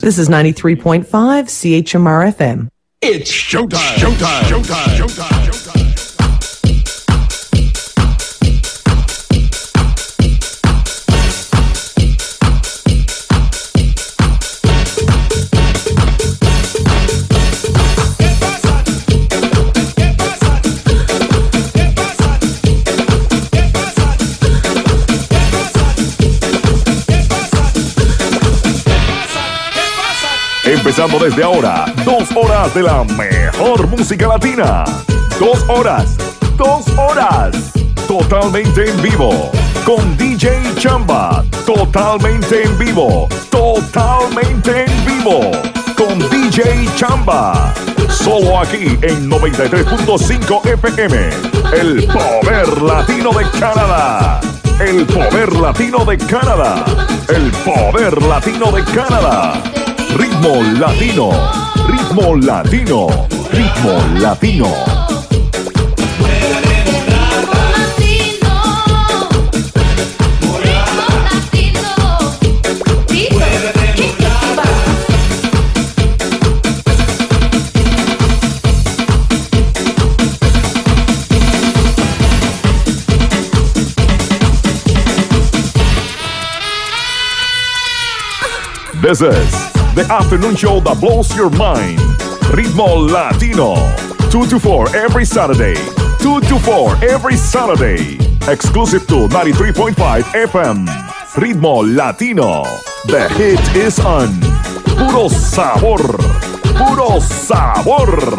This is 93.5 CHMR FM. It's showtime. Showtime. Showtime. Showtime. Showtime. Empezando desde ahora, 2 horas de la mejor música latina. 2 horas, totalmente en vivo. Con DJ Chamba, totalmente en vivo. Con DJ Chamba. Solo aquí en 93.5 FM. El poder latino de Canadá. El poder latino de Canadá. El poder latino de Canadá. Ritmo latino, ritmo latino, ritmo latino. This is the afternoon show that blows your mind. Ritmo Latino. 2 to 4 every Saturday. 2 to 4 every Saturday. Exclusive to 93.5 FM. Ritmo Latino. The hit is on. Puro sabor. Puro sabor.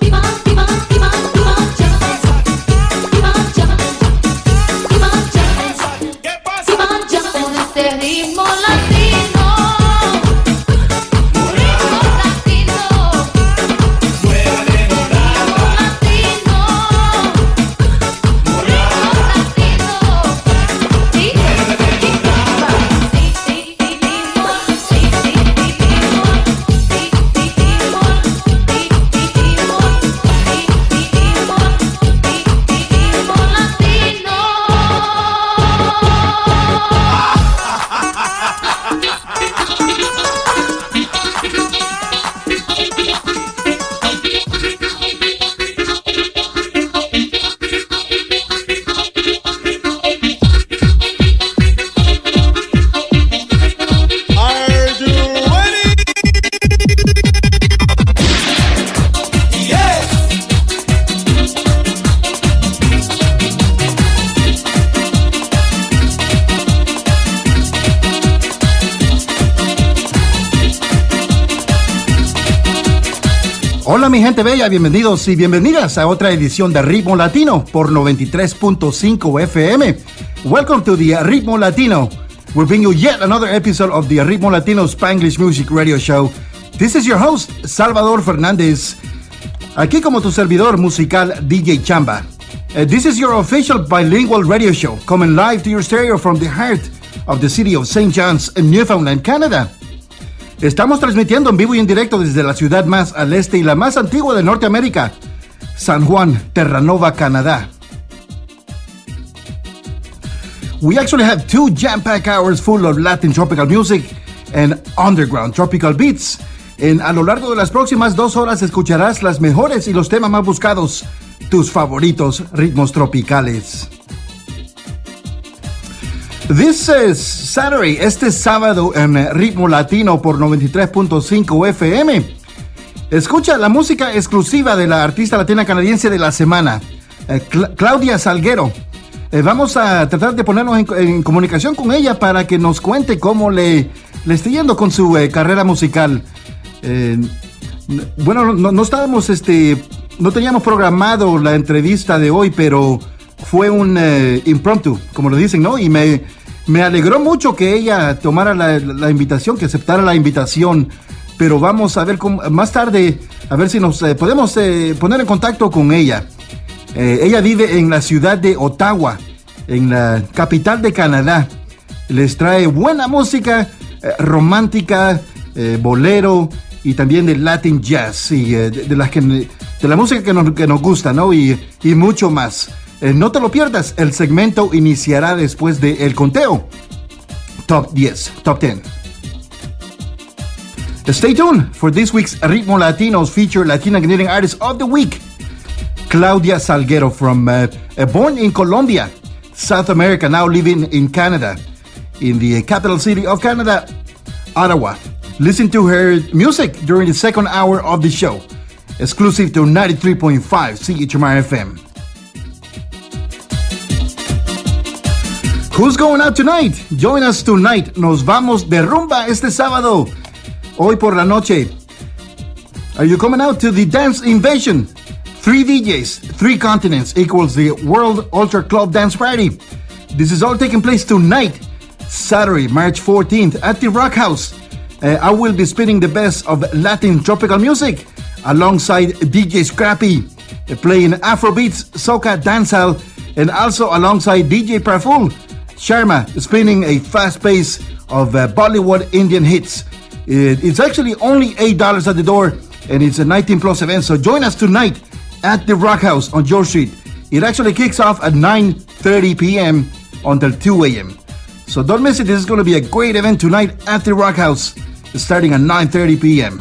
Hola mi gente bella, bienvenidos y bienvenidas a otra edición de Ritmo Latino por 93.5 FM. Welcome to the Ritmo Latino. We bring you yet another episode of the Ritmo Latino Spanglish Music Radio Show. This is your host, Salvador Fernández. Aquí como tu servidor musical, DJ Chamba. This is your official bilingual radio show, coming live to your stereo from the heart of the city of St. John's in Newfoundland, Canada. Estamos transmitiendo en vivo y en directo desde la ciudad más al este y la más antigua de Norteamérica, San Juan, Terranova, Canadá. We actually have 2 jam-packed hours full of Latin tropical music and underground tropical beats. A lo largo de las próximas 2 horas escucharás las mejores y los temas más buscados, tus favoritos ritmos tropicales. This is Saturday, este sábado en Ritmo Latino por 93.5 FM. Escucha la música exclusiva de la artista latina canadiense de la semana, Claudia Salguero. Vamos a tratar de ponernos en comunicación con ella para que nos cuente cómo le está yendo con su carrera musical. Bueno, no estábamos, no teníamos programado la entrevista de hoy, pero fue un impromptu, como lo dicen, ¿no? Y me alegró mucho que ella tomara la invitación, que aceptara la invitación. Pero vamos a ver más tarde, a ver si nos podemos poner en contacto con ella. Ella vive en la ciudad de Ottawa, en la capital de Canadá. Les trae buena música, romántica, bolero y también de Latin jazz y de la música que nos gusta, ¿no? Y mucho más. No te lo pierdas, el segmento iniciará después del conteo. Top 10, Top 10. Stay tuned for this week's Ritmo Latinos feature Latina Canadian Artist of the Week, Claudia Salguero, from born in Colombia, South America, now living in Canada, in the capital city of Canada, Ottawa. Listen to her music during the second hour of the show, exclusive to 93.5 CHMR FM. Who's going out tonight? Join us tonight. Nos vamos de rumba este sábado, hoy por la noche. Are you coming out to the Dance Invasion? 3 DJs, 3 continents equals the World Ultra Club Dance Party. This is all taking place tonight, Saturday, March 14th, at the Rock House. I will be spinning the best of Latin tropical music alongside DJ Scrappy, playing Afrobeats, soca, dancehall, and also alongside DJ Praful Sharma, spinning a fast pace of Bollywood Indian hits. It's actually only $8 at the door, and it's a 19+ event, so join us tonight at the Rock House on George Street. It actually kicks off at 9:30 p.m. until 2 a.m. So don't miss it. This is going to be a great event tonight at the Rock House, starting at 9:30 p.m.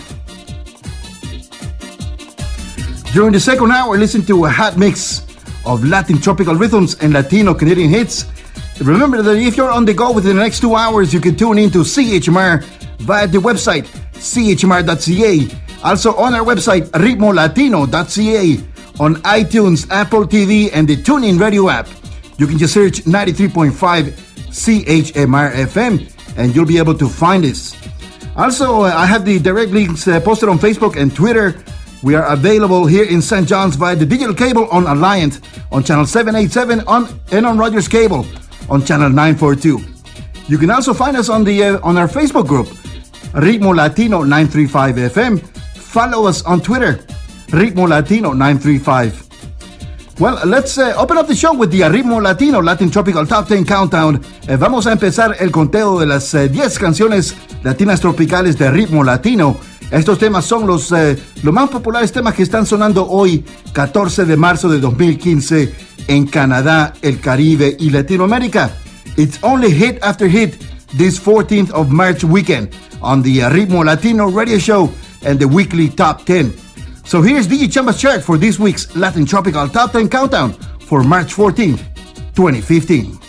During the second hour, listen to a hot mix of Latin tropical rhythms and Latino Canadian hits. Remember that if you're on the go within the next 2 hours, you can tune in to CHMR via the website, chmr.ca. Also on our website, ritmolatino.ca, on iTunes, Apple TV, and the TuneIn Radio app. You can just search 93.5 CHMR FM, and you'll be able to find us. Also, I have the direct links posted on Facebook and Twitter. We are available here in St. John's via the digital cable on Alliant on channel 787 and on Rogers Cable on channel 942. You can also find us on our Facebook group, Ritmo Latino 935 FM. Follow us on Twitter, Ritmo Latino 935. Well, let's open up the show with the Ritmo Latino Latin Tropical Top 10 Countdown. Vamos a empezar el conteo de las 10 canciones latinas tropicales de ritmo latino. Estos temas son los más populares temas que están sonando hoy, 14 de marzo de 2015, en Canadá, el Caribe y Latinoamérica. It's only hit after hit this 14th of March weekend on the Ritmo Latino radio show and the weekly Top 10. So here's DJ Chamba's chart for this week's Latin Tropical Top 10 Countdown for March 14th, 2015.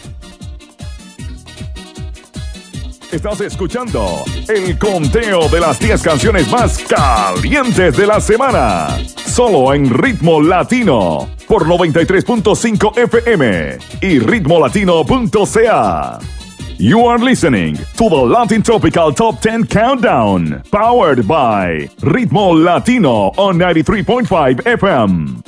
Estás escuchando el conteo de las 10 canciones más calientes de la semana. Solo en Ritmo Latino por 93.5 FM y ritmolatino.ca. You are listening to the Latin Tropical Top 10 Countdown, powered by Ritmo Latino on 93.5 FM.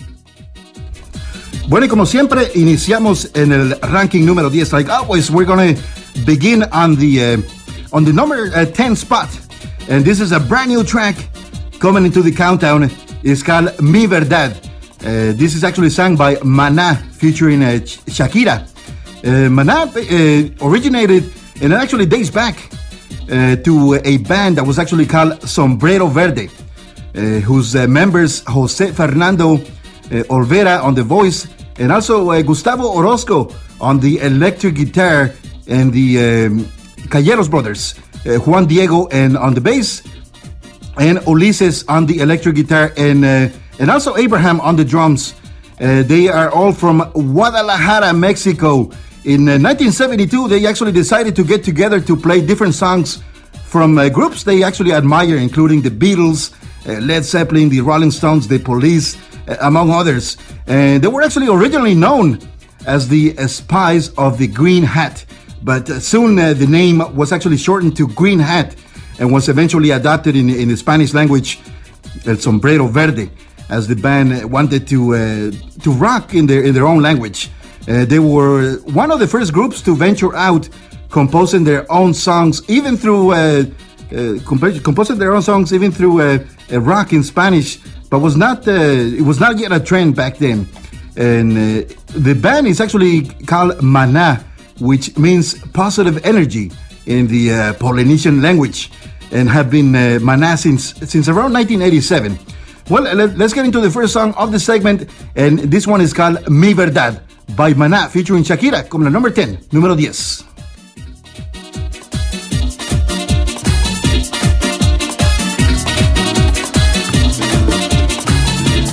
Bueno, y como siempre, iniciamos en el ranking número 10. Like always, we're going to begin on the number 10 spot. And this is a brand new track coming into the countdown. It's called Mi Verdad. This is actually sung by Maná, featuring Shakira. Maná originated, and it actually dates back to a band that was actually called Sombrero Verde, whose members Jose Fernando Olvera on the voice, and also Gustavo Orozco on the electric guitar, and the Calleros brothers, Juan Diego and on the bass, and Ulises on the electric guitar, and also Abraham on the drums. They are all from Guadalajara, Mexico. In 1972, they actually decided to get together to play different songs from groups they actually admire, including the Beatles, Led Zeppelin, the Rolling Stones, the Police, among others. And they were actually originally known as the Spies of the Green Hat, but soon the name was actually shortened to Green Hat and was eventually adopted in the Spanish language, El Sombrero Verde, as the band wanted to rock in their own language. They were one of the first groups to venture out, composing their own songs, even through composing their own songs, even through rock in Spanish. But it was not yet a trend back then. And the band is actually called Maná, which means positive energy in the Polynesian language, and have been Maná since around 1987. Well, let's get into the first song of the segment, and this one is called Mi Verdad by Maná, featuring Shakira, como la number 10, número 10.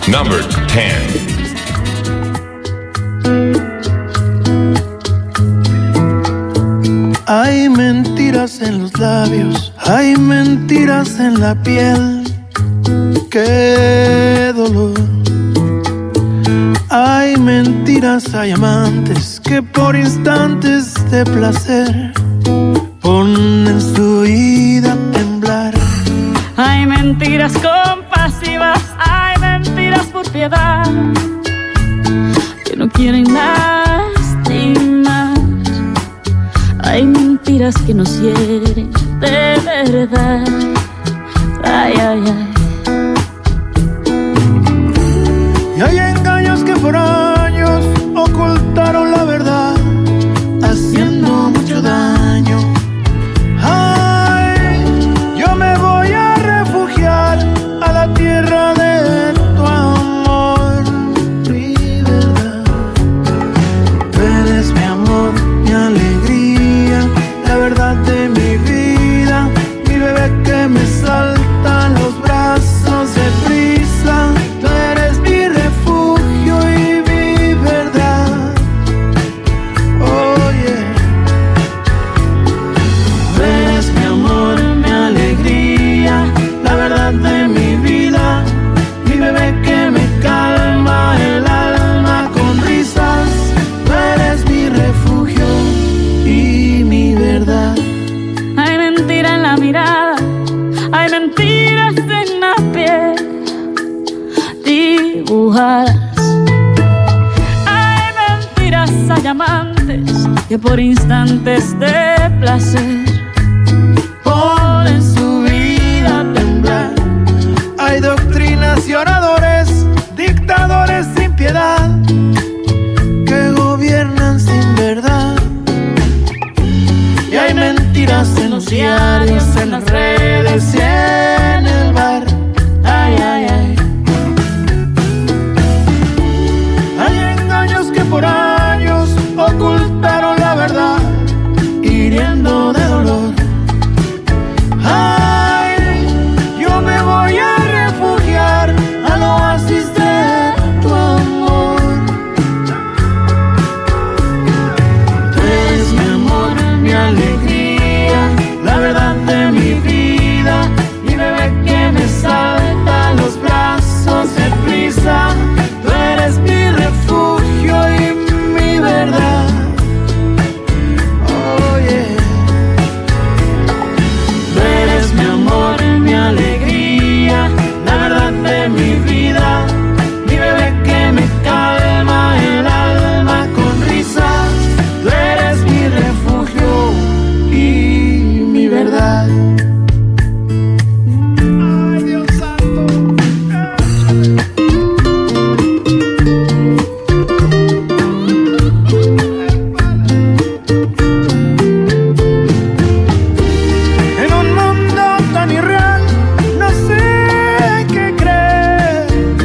Number 10. Hay mentiras en los labios, hay mentiras en la piel. ¡Qué dolor! Hay mentiras, hay amantes que por instantes de placer ponen su vida a temblar. Hay mentiras compasivas, hay mentiras por piedad, que no quieren lastimar. Hay mentiras que nos hieren de verdad. Ay, ay, ay. Y hay engaños que por años ocultaron la verdad, haciendo mucho daño. Ay, yo me voy a refugiar a la tierra de tu amor, mi verdad. Tú eres mi amor, mi alegría, la verdad de mi vida, mi bebé que me salta en los brazos de prisa. Tú eres mi refugio y mi verdad. Oh yeah. Tú eres mi amor, mi alegría, la verdad de mi vida, mi bebé que me calma el alma con risas. Tú eres mi refugio y mi verdad. Hay mentira en la mirada, hay mentiras en la piel dibujadas. Hay mentiras, hay amantes que por instantes de placer Ponen su vida a temblar. Hay doctrinas y oradores, dictadores sin piedad, que gobiernan sin verdad. Y hay mentiras en los diarios, en las redes y en el bar. Ay, ay, ay. Hay engaños que por años ocultaron la verdad, hiriendo de dolor. Ay, yo me voy a refugiar al oasis de tu amor. Tú eres mi amor, mi alegría, la verdad de mi vida, mi bebé que me salta a los brazos de prisa. Tú eres mi refugio y mi verdad. Oh yeah. Tú eres mi amor, mi alegría, la verdad de mi vida, mi bebé que me calma el alma con risas. Tú eres mi refugio y mi verdad. Ay, Dios santo. En un mundo tan irreal, no sé qué creer.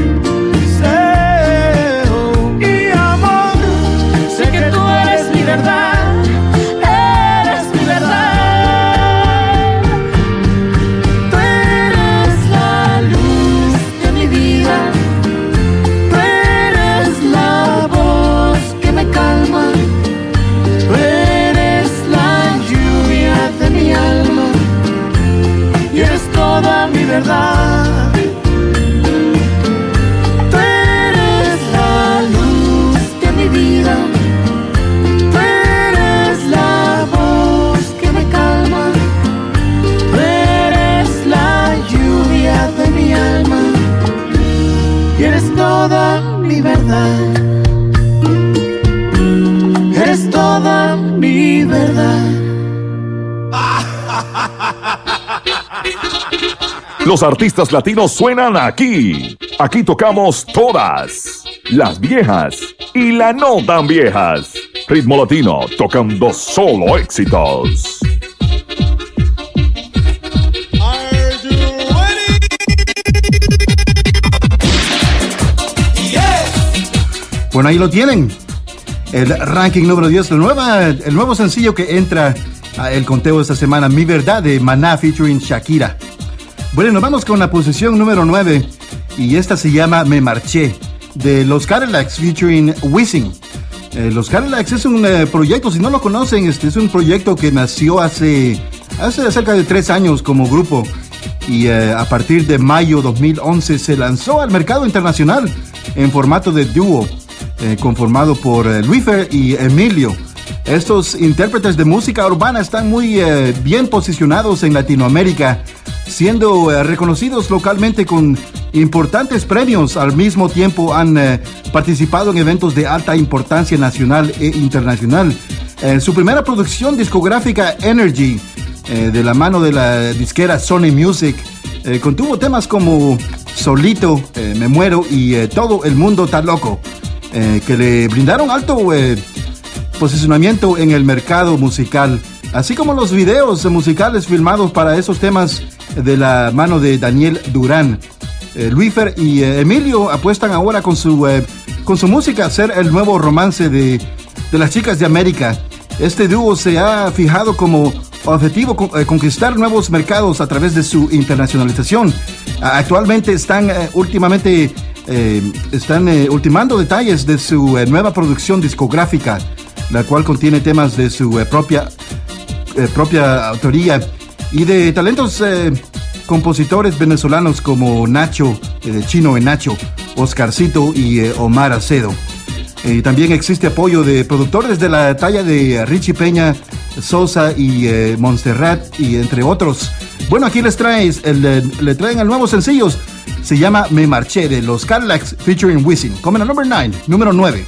Y amor, sé que tú eres mi verdad, eres mi verdad. Tú eres la luz de mi vida, tú eres la voz que me calma, tú eres la lluvia de mi alma y eres toda mi verdad. Tú eres la luz de mi vida, tú eres la voz que me calma, tú eres la lluvia de mi alma y eres toda mi verdad. Eres toda mi verdad. Los artistas latinos suenan aquí. Aquí tocamos todas, las viejas y las no tan viejas. Ritmo Latino, tocando solo éxitos. Bueno, ahí lo tienen. El ranking número 10, el nuevo sencillo que entra a el conteo esta semana, Mi Verdad, de Maná featuring Shakira. Bueno, nos vamos con la posición número 9. y esta se llama Me Marché, de los Cadillacs featuring Wisin. Los Cadillacs es un proyecto, si no lo conocen, es un proyecto que nació hace cerca de 3 años como grupo, y a partir de mayo 2011 se lanzó al mercado internacional en formato de dúo, conformado por Luifer y Emilio. Estos intérpretes de música urbana están muy bien posicionados en Latinoamérica, siendo reconocidos localmente con importantes premios. Al mismo tiempo han participado en eventos de alta importancia nacional e internacional. Su primera producción discográfica, Energy, de la mano de la disquera Sony Music, contuvo temas como Solito, Me Muero y Todo el Mundo Está Loco, que le brindaron alto posicionamiento en el mercado musical, así como los videos musicales filmados para esos temas de la mano de Daniel Durán. Luifer y Emilio apuestan ahora con su música a ser el nuevo romance de las chicas de América. Este dúo se ha fijado como objetivo conquistar nuevos mercados a través de su internacionalización. Actualmente están ultimando detalles de su nueva producción discográfica, la cual contiene temas de su propia autoría y de talentos compositores venezolanos como Nacho, Chino en Nacho, Oscarcito y Omar Acedo. También existe apoyo de productores de la talla de Richie Peña, Sosa y Montserrat, y entre otros. Bueno, aquí le traen el nuevo sencillo, se llama Me Marché, de los Cadillacs featuring Wisin. Coming a número 9.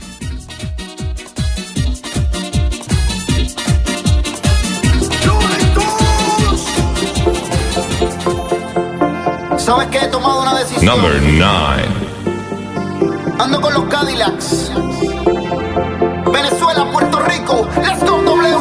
¿Sabes que he tomado una decisión? Number 9. Ando con los Cadillacs. Venezuela, Puerto Rico, let's go W.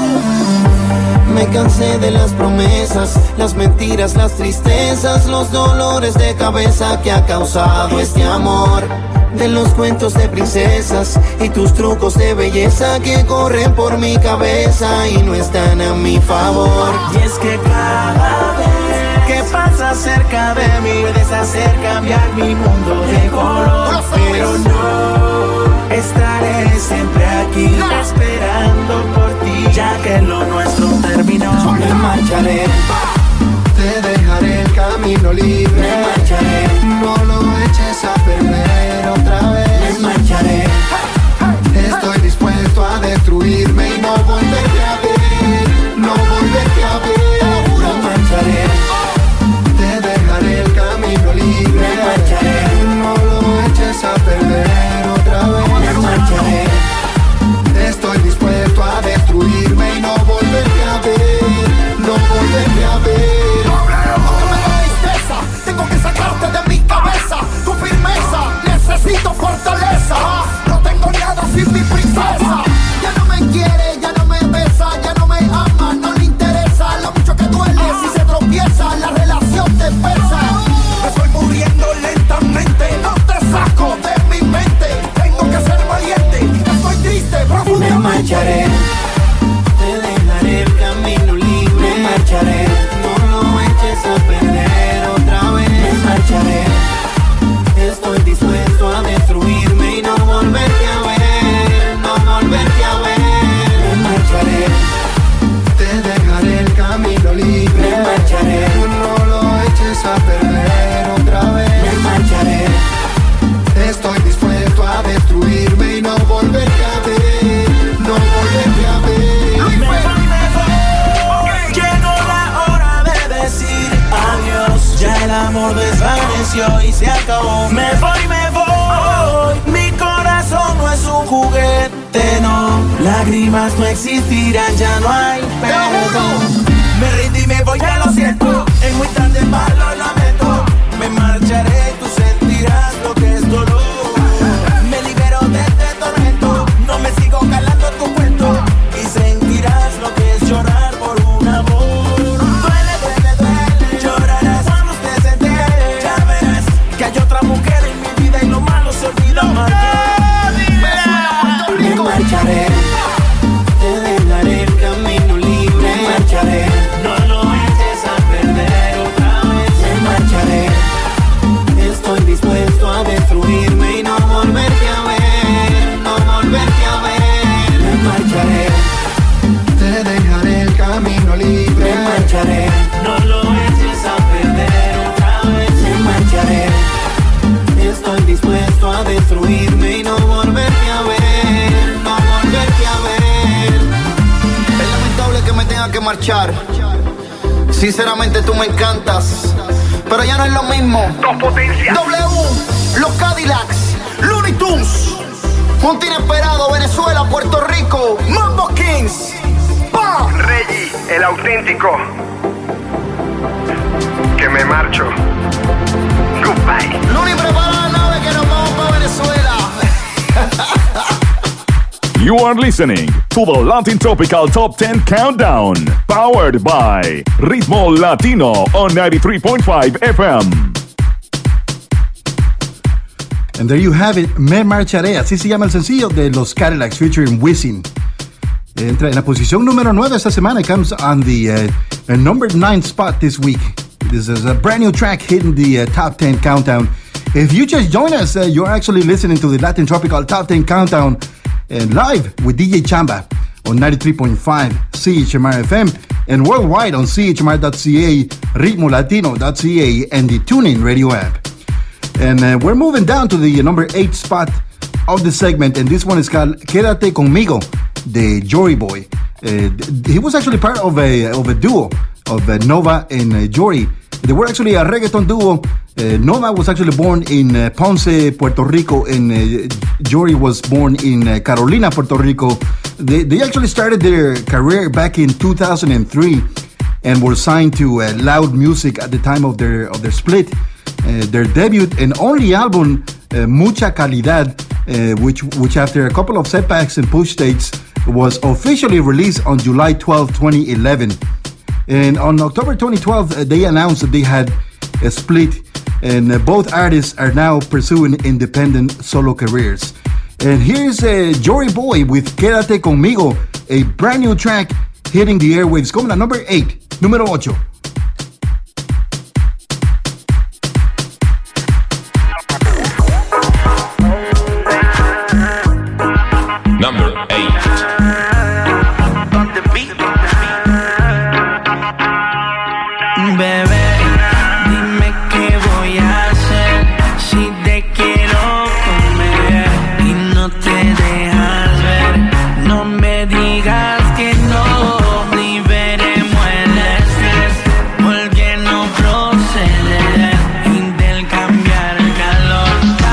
Me cansé de las promesas, las mentiras, las tristezas, los dolores de cabeza que ha causado este amor. De los cuentos de princesas y tus trucos de belleza que corren por mi cabeza y no están a mi favor. Y es que cada vez que pasas cerca de mí puedes hacer cambiar mi mundo de color, pero no estaré siempre aquí esperando por ti, ya que lo nuestro terminó. Me marcharé, te dejaré el camino libre. Me marcharé, no lo eches a perder otra vez. Me marcharé, estoy dispuesto a destruirme y no volverte a ver, no volverte a ver. Me marcharé, te dejaré el camino libre. Me marcharé, no lo eches a perder otra vez. Me marcharé, estoy dispuesto a destruirme y no volverte a ver, no volverte a ver. Aunque me da tristeza, tengo que sacarte de mi cabeza. Tu firmeza, necesito fortaleza. No tengo nada sin mi princesa. Ya no me quiere, ya no me besa, ya no me ama, no le interesa lo mucho que duele. Si se tropieza, la relación te pesa. Me estoy muriendo lentamente, no te saco de mi mente. Tengo que ser valiente, estoy triste profundamente. Me marcharé, te dejaré el camino libre. Me marcharé, no lo eches a perder otra vez. Me marcharé, estoy dispuesto a destruirme y no volverte a ver, no volverte a ver. Me marcharé, te dejaré el camino libre. Me marcharé, no lo eches a perder otra vez. Me marcharé, estoy dispuesto a destruirme y no volverte a ver, no volverte a ver. Llegó la hora de decir adiós. Ya el amor desvaneció y se acabó. Me voy, mi corazón no es un juguete, no. Lágrimas no existirán, ya no hay perdón. Me rindí y me voy, ya lo siento. Es muy tarde, más lo lamento. Me marcharé, tú sentirás lo que es dolor. Me libero de este tormento, no me sigo calando tu cuento. Y sentirás lo que es llorar por un amor. Duele, duele, duele, llorarás cuando te entere. Ya verás que hay otra mujer en mi vida y lo malo se olvida más. Me marcharé, te dejaré el camino libre. Me marcharé, no lo eches a perder otra vez. Me estoy dispuesto a destruirme y no volverte a ver, no volverte a ver. Es lamentable que me tenga que marchar. Sinceramente tú me encantas, pero ya no es lo mismo. Dos potencias. W, los Cadillacs, Looney Tunes, Punto Inesperado, Venezuela, Puerto Rico, Mambo Kings, ¡pa! Reggie, el auténtico. Que me marcho. Goodbye. Looney, prepara la nave que nos vamos para Venezuela. You are listening to the Latin Tropical Top 10 Countdown, powered by Ritmo Latino on 93.5 FM. And there you have it, Me Marcharé, así se llama el sencillo de los Cadillacs featuring Wisin. Entra en la posición número 9 esta semana. It comes on the number 9 spot this week. This is a brand new track hitting the top 10 countdown. If you just joined us, you're actually listening to the Latin Tropical Top 10 Countdown live with DJ Chamba on 93.5 CHMR FM and worldwide on chmr.ca, ritmolatino.ca, and the TuneIn radio app. And we're moving down to the number 8 spot of the segment, and this one is called Quédate Conmigo, de Jory Boy. He was actually part of a duo of Nova and Jory. They were actually a reggaeton duo. Nova was actually born in Ponce, Puerto Rico, and Jory was born in Carolina, Puerto Rico. They actually started their career back in 2003 and were signed to Loud Music at the time of their split. Their debut and only album, Mucha Calidad, which after a couple of setbacks and push dates, was officially released on July 12, 2011. And on October 2012, they announced that they had a split, and both artists are now pursuing independent solo careers. And here's Jory Boy with Quédate Conmigo, a brand new track hitting the airwaves, coming at number 8, número 8. Number 8. Bebé, dime qué voy a hacer si te quiero comer y no te dejas ver. No me digas que no, liberemos el estrés, porque no procede intercambiar el calor.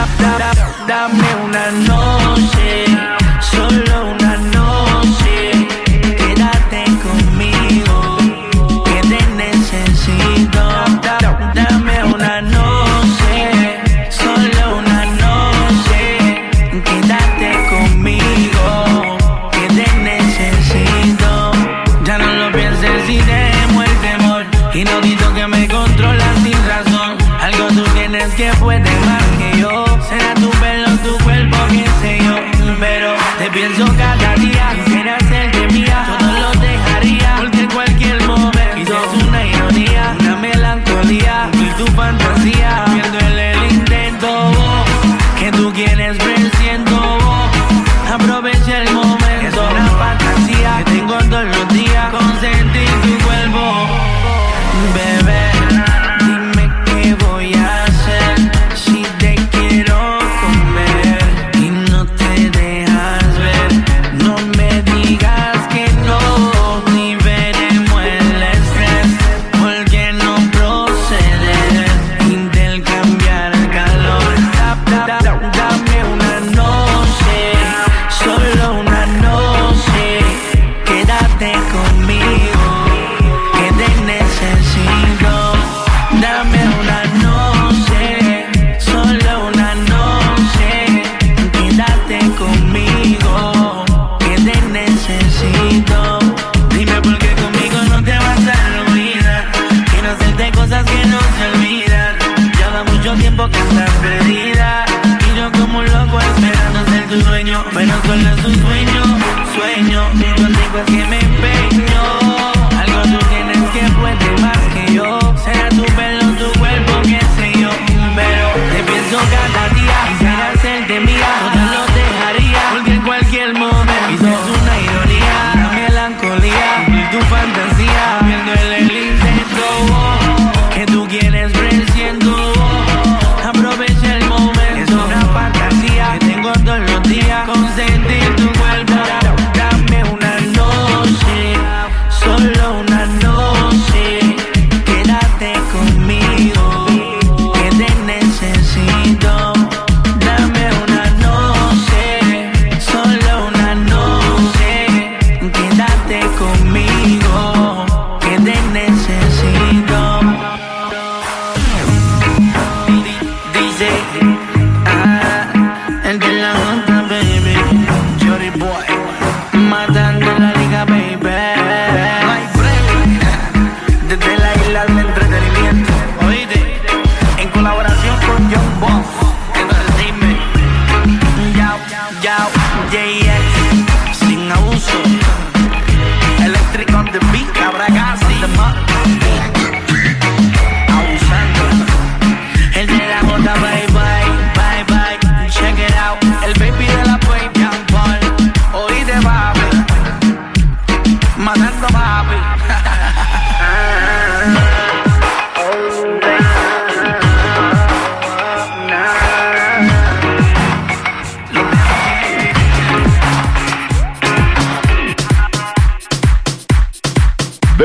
Dame una noche, solo una noche, quédate conmigo, que te necesito. Dame una noche, solo una noche, quédate conmigo, que te necesito. Ya no lo pienses y dejemos el temor, y no digo que me controlas sin razón. Algo tú tienes que puede más que yo. Será tu pelo, tu cuerpo, qué sé yo, pero te pienso cada día. Quisiera hacerte mía, todo lo dejaría, porque en cualquier momento es una ironía, una melancolía y tu fantasía. Pierdo el intento, que tú quieres ver siendo vos. Aprovecha el momento, es una fantasía que tengo todos los días, consentir tu cuerpo. Bebé, dime qué voy a hacer si te quiero comer y no te dejas ver. No me digas que no, liberemos el estrés, porque no procede intercambiar el calor. Dame una noche, solo una noche, quédate conmigo, que te necesito. Dame una noche, solo una noche, quédate conmigo, que te necesito. Dime por qué conmigo no te vas a olvidar, quiero hacerte cosas que no se olvidan. Lleva mucho tiempo que estás perdida, y yo como un loco esperando ser tu dueño, pero solo es un sueño. Contigo es que me empeño. Algo tú tienes que puede más que yo. Será tu pelo, tu cuerpo, qué sé yo, pero te pienso cada día. Quisiera hacerte mía, todo lo dejaría, porque en cualquier momento es una ironía, una melancolía y tu fantasía. Pierdo el intento, que tú quieres ver siendo vos. Aprovecha el momento,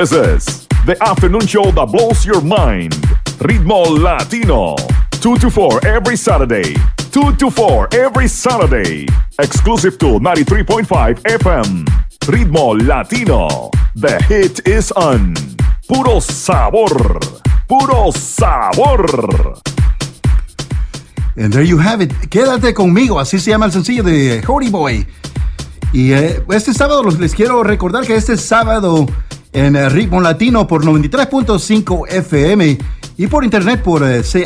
This is the afternoon show that blows your mind. Ritmo Latino. 2 to 4 every Saturday. 2 to 4 every Saturday. Exclusive to 93.5 FM. Ritmo Latino. The hit is on. Puro sabor. Puro sabor. And there you have it. Quédate conmigo. Así se llama el sencillo de Hody Boy. Y este sábado les quiero recordar que este sábado en Ritmo Latino por 93.5 FM y por internet por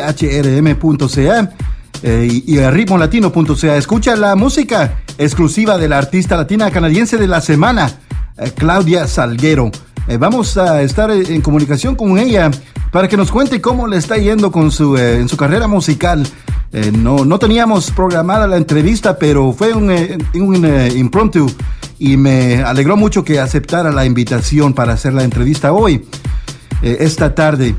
chrm.ca y ritmolatino.ca. Escucha la música exclusiva de la artista latina canadiense de la semana, Claudia Salguero. Vamos a estar en comunicación con ella para que nos cuente cómo le está yendo con en su carrera musical. No teníamos programada la entrevista, pero fue un impromptu y me alegró mucho que aceptara la invitación para hacer la entrevista hoy, esta tarde.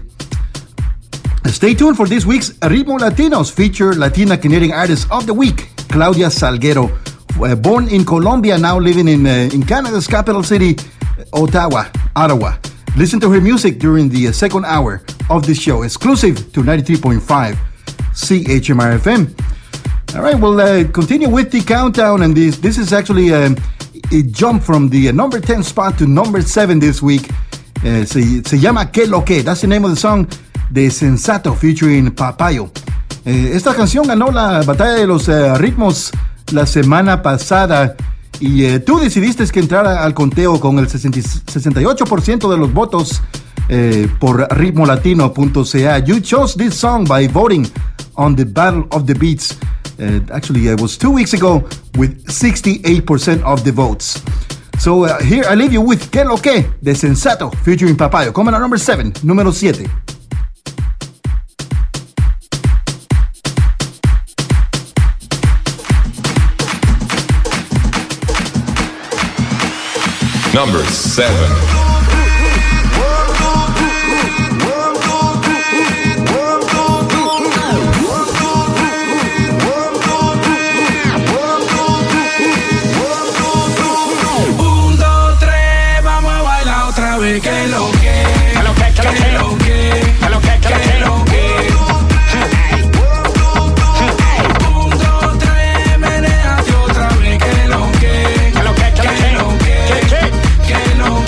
Stay tuned for this week's Ritmo Latinos feature Latina Canadian Artist of the Week, Claudia Salguero. Born in Colombia, now living in Canada's capital city, Ottawa. Listen to her music during the second hour of this show, exclusive to 93.5 CHMR FM. All right, we'll continue with the countdown, and this is actually a jump from the number 10 spot to number 7 this week. Se llama Que Lo Que. That's the name of the song de Sensato featuring Papayo. Esta canción ganó la batalla de los ritmos la semana pasada y tú decidiste que entrara al conteo con el 68% de los votos por ritmolatino.ca. You chose this song by voting on the Battle of the Beats. Actually, it was 2 weeks ago with 68% of the votes. So here I leave you with Que Lo Que de Sensato featuring Papayo. Coming at number 7, número 7. Number 7. Que lo que, que lo que, que lo que, que lo que, que lo que. 1, 2, 3, menéate otra vez. Que lo que, que lo que, que lo que, que lo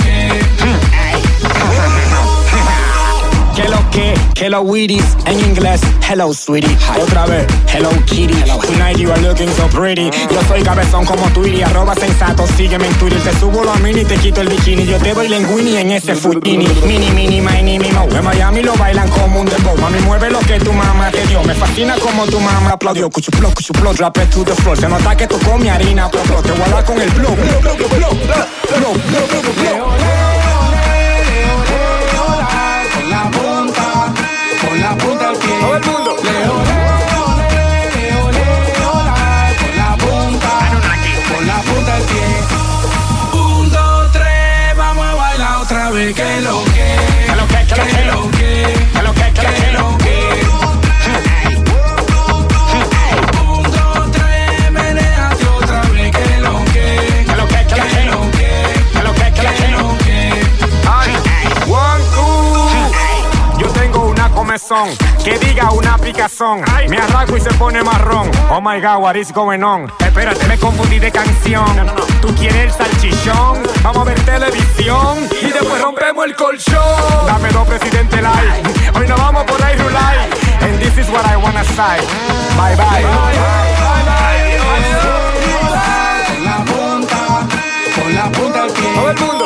que. Que lo Wheaties en inglés. Hello sweetie, otra vez. Hello kitty, tonight you are looking so pretty. Yo soy cabezón como Tweety, @sensato, sígueme en Twitter. Te subo la mini y te quito el bikini. Yo te doy linguini en ese futini. Mini, mini, mini, mimo. En Miami lo bailan como un dembow. Mami, mueve lo que tu mamá te dio. Me fascina como tu mamá aplaudió. Cuchuplo, drop it to the floor. Se nota que tú comes harina, te voy a dar con el blow. Con la punta al pie. Todo el mundo. Leo, con la punta al pie. 1, 2, 3, vamos a bailar otra vez. Que lo que, que lo que, que lo que, que lo que, que lo que. 1, 2, 3, menéate otra vez. Que lo que, que lo que, que lo que, que lo que, que lo que. 1, 2. Yo tengo una comezón, que diga una picazón. Me arranco y se pone marrón. Oh my God, what is going on? Espérate, me confundí de canción. ¿Tú quieres el salchichón? Vamos a ver televisión y después rompemos el colchón. Dame 2 Presidente Light. Hoy nos vamos por ahí Rulay. And this is what I wanna say. Bye bye. Con la punta al pie. Todo el mundo.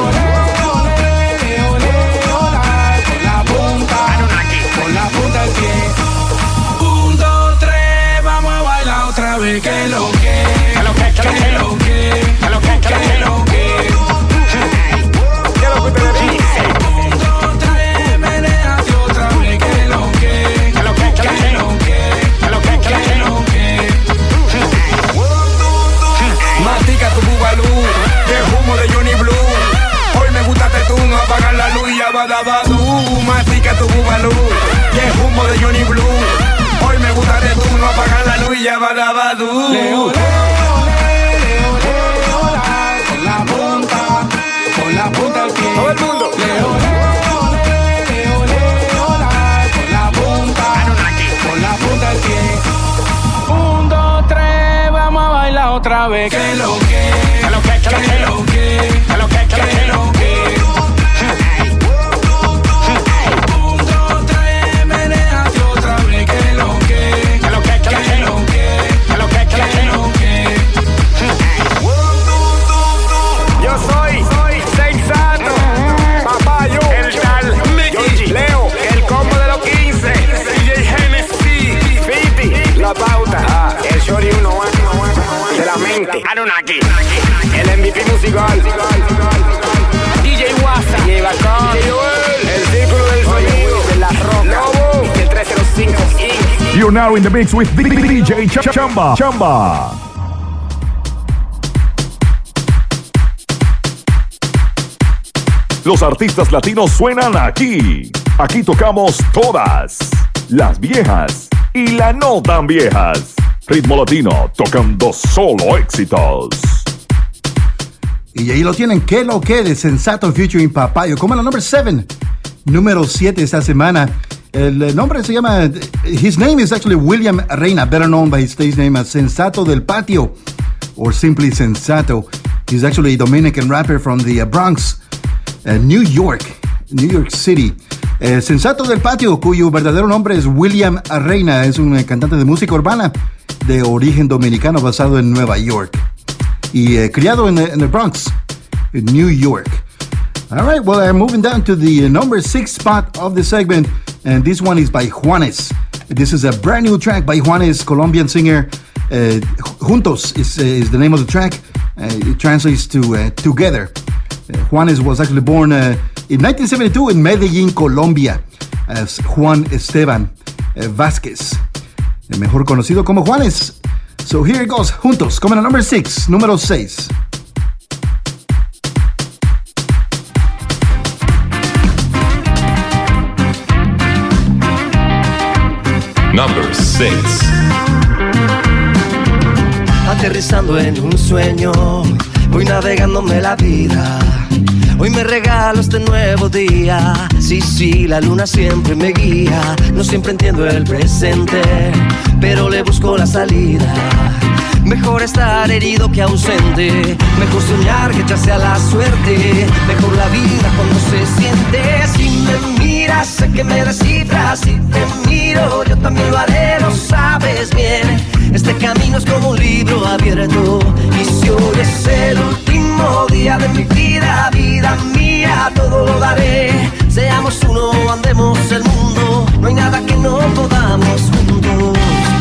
La punta al pie. 1, 2, 3, vamos a bailar otra vez. Que lo que, que lo que, que lo que, que lo que, que lo que. ¿Qué lo que te dice? 1, 2, 3, menéate otra vez. Que lo que, que lo que, que lo que, que lo que, que lo que. Mastica tu bubalú, de humo de Johnny Blue. Hoy me gustaste tú, no apagar la luz y ya va dabadú. Mastica tu bubalú. Y el humo de Johnny Blue. Hoy me gusta de tú, no apagar la luz y ya va dabadú. Leo, con la punta al pie. Todo el mundo. Leo, sabes que lo que lo que lo que lo que lo que lo que. Anunnaki, el MVP musical, DJ Waza, lleva con el círculo del sonido de la roca, el 305. You're now in the mix with DJ Chamba. Los artistas latinos suenan aquí. Aquí tocamos todas, las viejas y las no tan viejas. Ritmo Latino, tocando solo éxitos. Y ahí lo tienen, ¿qué lo que? De Sensato featuring Papayo, como la número 7. Número 7 esta semana. El nombre se llama, his name is actually William Reina, better known by his stage name as Sensato del Patio, or simply Sensato. He's actually a Dominican rapper from the Bronx, New York City. Sensato del Patio, cuyo verdadero nombre es William Reina, es un cantante de música urbana de origen dominicano basado en Nueva York y criado en el Bronx, in New York. All right, well, I'm moving down to the number 6 spot of the segment, and this one is by Juanes. This is a brand new track by Juanes, Colombian singer. Juntos is the name of the track. It translates to together. Juanes was actually born in 1972 in Medellín, Colombia, as Juan Esteban Vázquez, mejor conocido como Juanes. So here it goes, Juntos, coming at number 6, número 6. Number 6. Aterrizando en un sueño, voy navegándome la vida. Hoy me regalo este nuevo día. Sí, la luna siempre me guía. No siempre entiendo el presente, pero le busco la salida. Mejor estar herido que ausente. Mejor soñar que echarse a la suerte. Mejor la vida cuando se siente. Si me miras, sé que me descifras. Si te miro, yo también lo haré, lo sabes bien. Este camino es como un libro abierto. Y si hoy es el último día de mi vida, vida mía, todo lo daré. Seamos uno, andemos el mundo. No hay nada que no podamos juntos.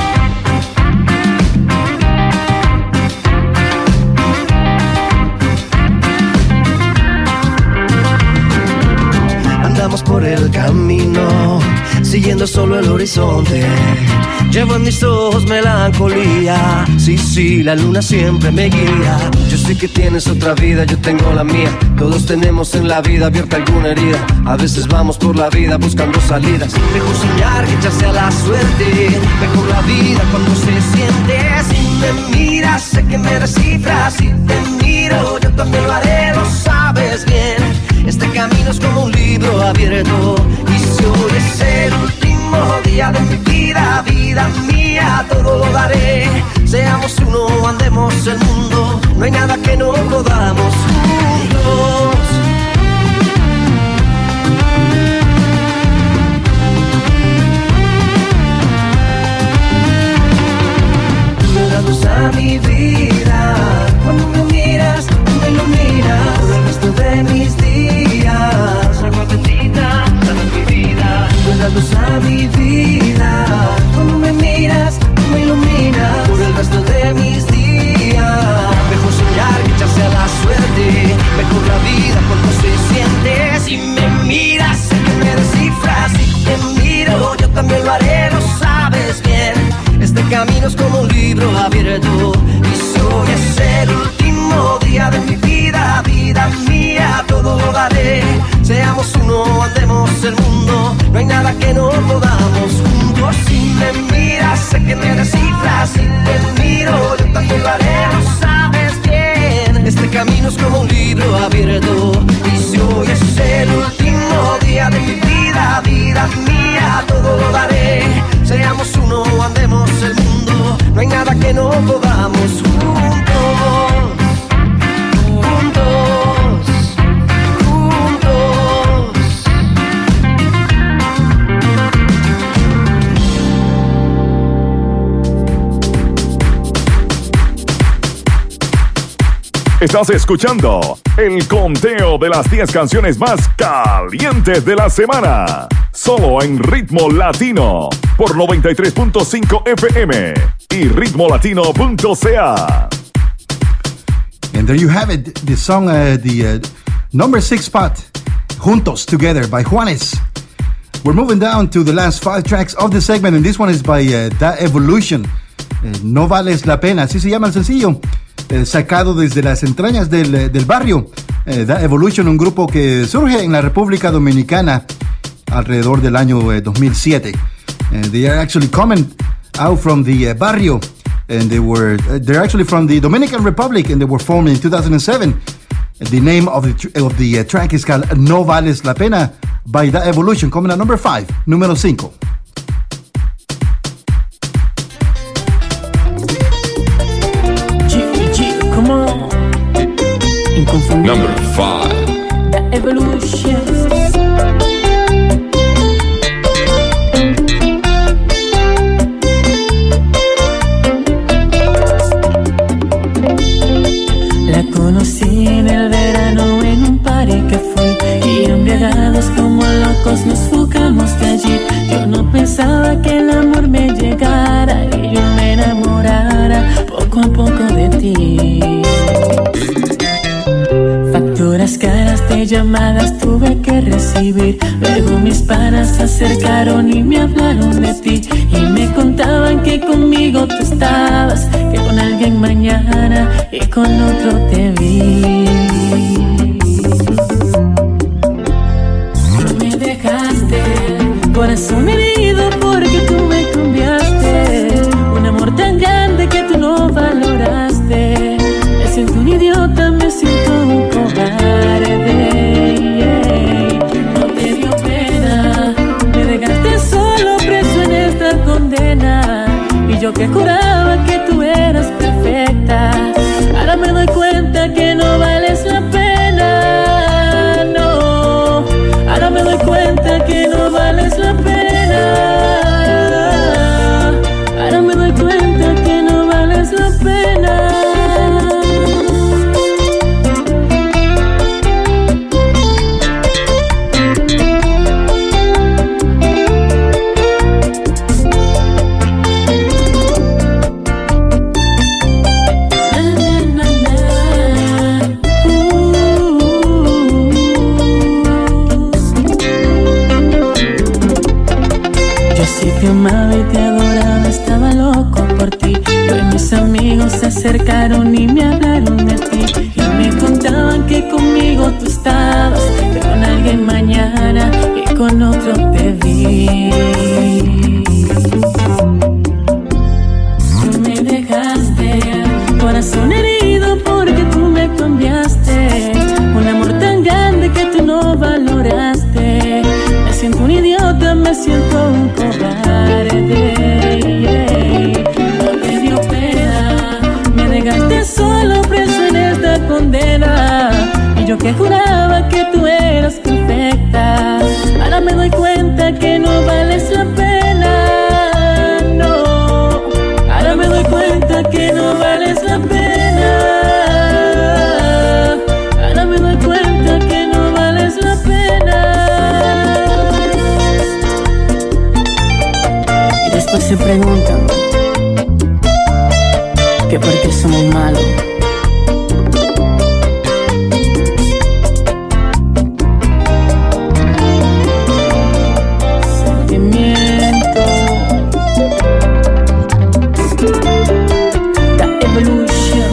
Andamos por el camino, siguiendo solo el horizonte. Llevo en mis ojos melancolía. Sí, la luna siempre me guía. Yo sé que tienes otra vida, yo tengo la mía. Todos tenemos en la vida abierta alguna herida. A veces vamos por la vida buscando salidas. Mejor soñar que echarse a la suerte. Mejor la vida cuando se siente. Si me miras, sé que me descifras. Si te miro, yo también lo haré, lo sabes bien. Este camino es como un libro abierto. Y si hoy es el último día de mi vida, vida mía, todo lo daré. Seamos uno, andemos el mundo. No hay nada que no podamos juntos. Tú me das luz a mi vida. Cuando me miras, tú me iluminas. Por el resto de mis días, agua bendita, sana mi vida. Tú me das luz a mi vida. Cuando me miras, tú me iluminas. Por el resto de mis días. Mejor soñar que echarse a la suerte. Mejor la vida cuando se siente. Si me miras, sé que me descifras. Si te miro, yo también lo haré, lo sabes bien. Este camino es como un libro abierto. Y si hoy es el último día de mi vida, vida mía, todo lo daré. Seamos uno, andemos el mundo. No hay nada que no podamos juntos. Si me miras, sé que me descifras. Si te miro, yo también lo haré, lo sabes bien. Este camino es como un libro abierto. Y si hoy es el último día de mi vida, vida mía, todo lo daré. Seamos uno, andemos el mundo. No hay nada que no podamos juntos. Estás escuchando el conteo de las 10 canciones más calientes de la semana. Solo en Ritmo Latino por 93.5 FM y ritmolatino.ca. And there you have it, the song, the number 6 spot, Juntos Together by Juanes. We're moving down to the last 5 tracks of the segment, and this one is by Da Evolution. No Vales la Pena, así se llama el sencillo, sacado desde las entrañas del barrio. Da Evolution, un grupo que surge en la República Dominicana alrededor del año 2007. They are actually coming out from the barrio, and they're actually from the Dominican Republic, and they were formed in 2007. The name of the track is called No Vales la Pena by Da Evolution, coming at number 5, número 5. Number 5. The Evolution. La conocí en el verano en un party que fui, y embriagados como locos nos fugamos de allí. Yo no pensaba que el amor me llegara y yo me enamorara poco a poco de ti. Facturas caras de llamadas tuve que recibir. Luego mis panas se acercaron y me hablaron de ti, y me contaban que conmigo tú estabas, que con alguien mañana y con otro te vi. Tú me dejaste, corazón herido, porque tú me cambiaste. Un amor tan grande que tú no valoraste. Me siento un idiota, me siento un cobarde. No te dio pena, me dejaste solo preso en esta condena. Y yo que juraba que tú eras perfecta, ahora me doy cuenta que no vales la pena. No, ahora me doy cuenta que no vales la pena. Ahora me doy cuenta que no vales la pena. Te amaba y te adoraba, estaba loco por ti. Pero mis amigos se acercaron y me hablaron de ti, y me contaban que conmigo tú estabas, que con alguien mañana y con otro te vi. Tú me dejaste, corazón herido, porque tú me cambiaste. Un amor tan grande que tú no valoraste. Me siento un idiota, me siento un cobarde. No te dio pena, me dejaste solo preso en esta condena. Y yo que juraba que tú eras perfecta, ahora me doy cuenta que no vales la pena. No, ahora me doy cuenta que no vales la pena. Ahora me doy cuenta que no vales la pena. Después se preguntan que por qué somos malos. Sentimiento, Da Evolution.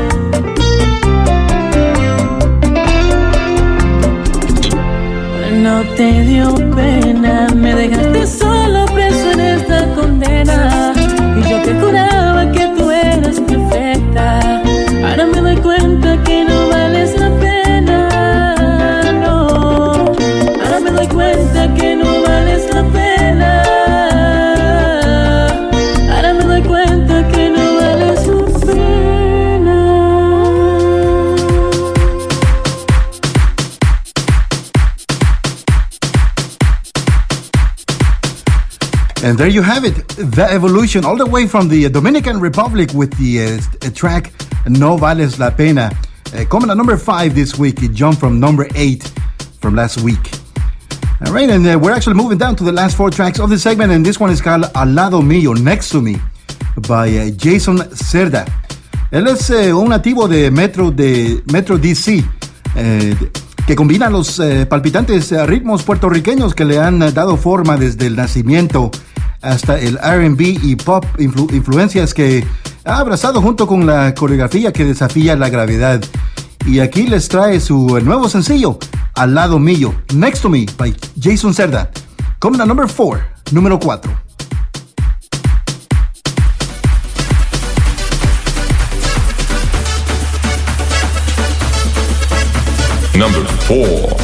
No te dio pena, me dejaste solo preso en esta condena. Y yo que juraba que tú eras perfecta, ahora me doy cuenta que no vales la pena. No, ahora me doy cuenta que no vales la pena. Ahora me doy cuenta que no vales la pena. And there you have it, The Evolution, all the way from the Dominican Republic with the track No Vales la Pena. Coming at number 5 this week. It jumped from number 8 from last week. All right, and we're actually moving down to the last 4 tracks of the segment, and this one is called Al Lado Mío, Next to Me, by Jason Cerda. Él es un nativo de Metro DC, que combina los palpitantes ritmos puertorriqueños que le han dado forma desde el nacimiento hasta el R&B y pop, influencias que ha abrazado junto con la coreografía que desafía la gravedad. Y aquí les trae su nuevo sencillo, Al Lado Mío, Next to Me, by Jason Cerda. Coming at number 4, número 4. Number 4.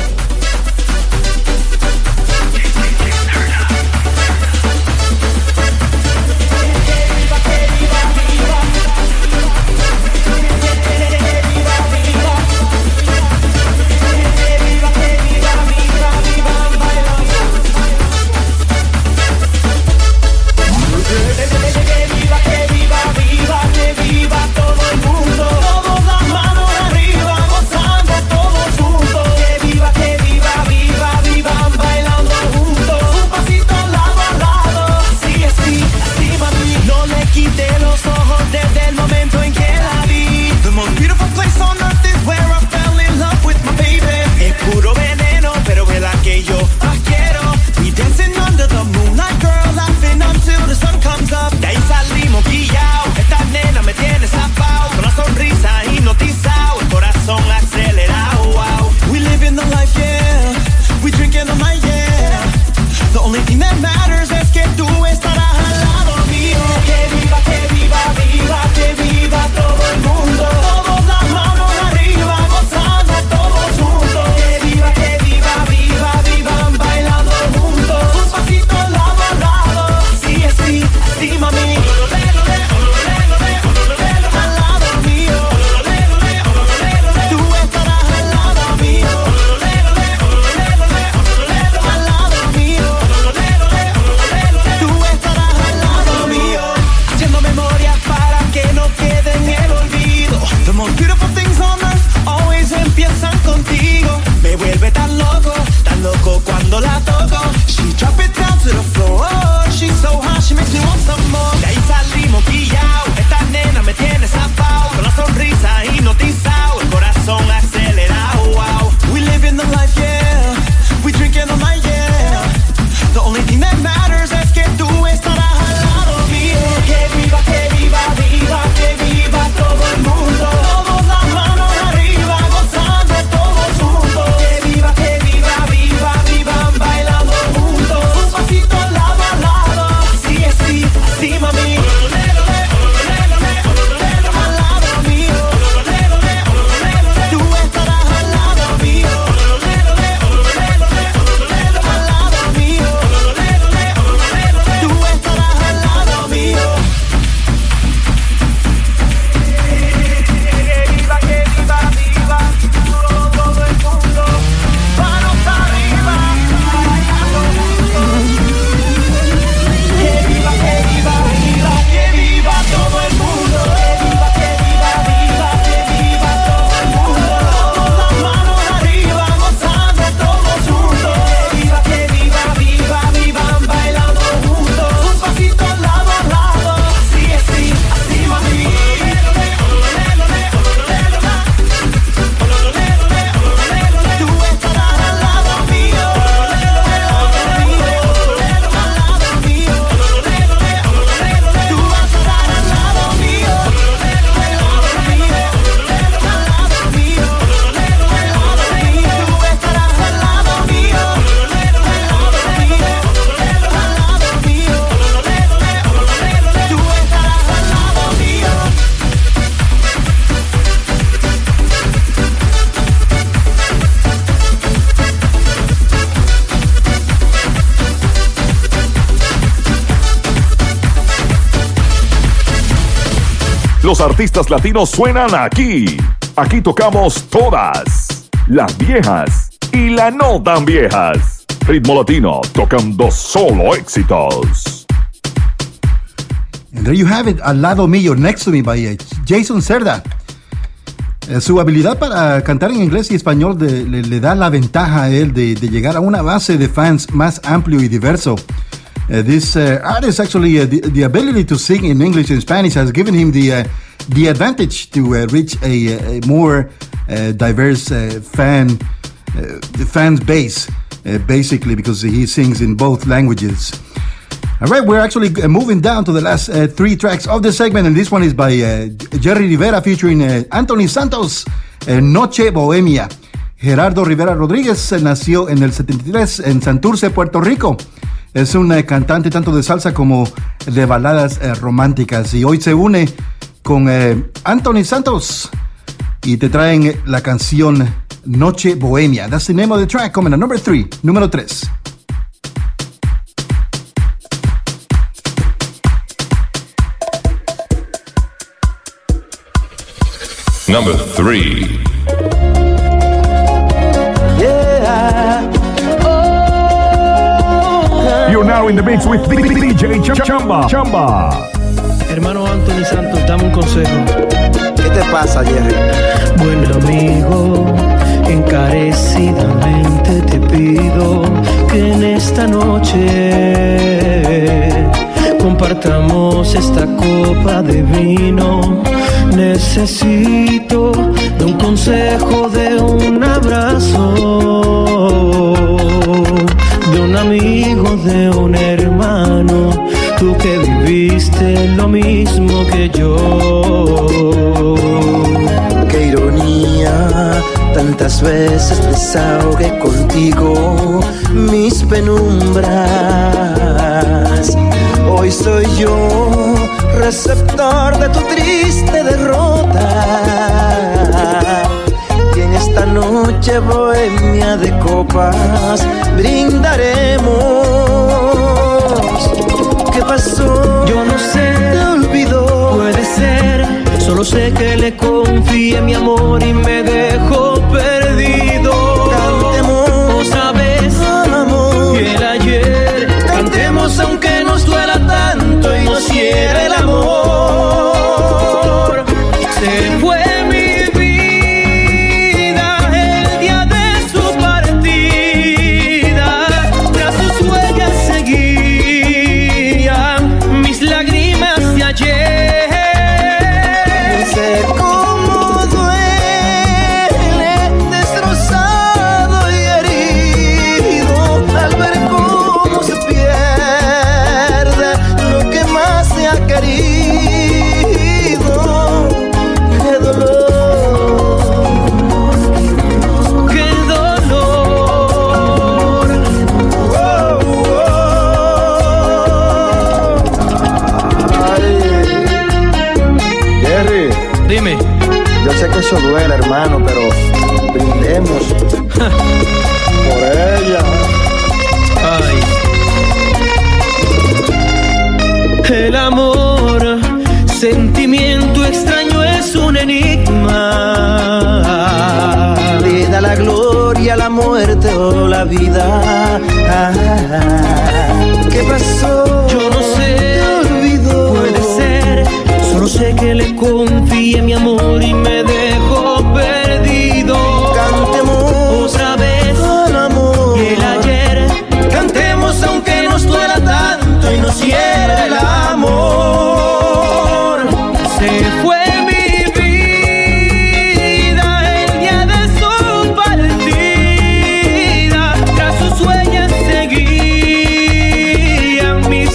Los artistas latinos suenan aquí. Aquí tocamos todas, las viejas y las no tan viejas. Ritmo Latino, tocando solo éxitos. And there you have it, Al Lado Mío, Next to Me, by Jason Cerda. Su habilidad para cantar en inglés y español le da la ventaja a él de llegar a una base de fans más amplio y diverso. This artist actually, the ability to sing in English and Spanish has given him the advantage to reach a more diverse fan base, basically, because he sings in both languages. All right, we're actually moving down to the last 3 tracks of the segment, and this one is by Jerry Rivera featuring Anthony Santos, Noche Bohemia. Gerardo Rivera Rodríguez nació en el 73 en Santurce, Puerto Rico. Es un cantante tanto de salsa como de baladas románticas, y hoy se une con Anthony Santos y te traen la canción Noche Bohemia. That's the name of the track, coming at number 3, número 3. Number 3. You're now in the mix with DJ Chamba. Hermano Anthony Santos, dame un consejo. ¿Qué te pasa, Jerry? Buen amigo, encarecidamente te pido que en esta noche compartamos esta copa de vino. Necesito de un consejo, de un abrazo, de un amigo, de un hermano, tú que viviste lo mismo que yo. Qué ironía, tantas veces desahogué contigo mis penumbras. Hoy soy yo, receptor de tu triste derrota. Y en esta noche bohemia de copas brindaremos. ¿Qué pasó? Yo no sé, te olvidó. Puede ser, solo sé que le confié mi amor y me dejó perdido. Cantemos otra vez, amor, y el ayer. Cantemos aunque nos duela tanto y nos hiere el amor. Se fue mi vida el día de su partida. Tras sus huellas seguían mis lágrimas de ayer. Sé cómo duele, destrozado y herido, al ver cómo se pierde lo que más se ha querido. ¡Qué dolor! ¡Qué dolor! Ay. Jerry, Dime. yo sé que eso duele, hermano, pero brindemos por ella. Ay. El amor, sentimiento extraño, es un enigma. Vida, la gloria, la muerte o la vida. ¿Qué pasó? Yo no sé, te olvidó. Puede ser, solo sé que le confié mi amor y me dejó perdido. Cantemos otra vez al amor y el ayer. Cantemos aunque nos duela tanto y nos hiere el amor. Se fue mi vida el día de su partida. Tras sus huellas seguían mis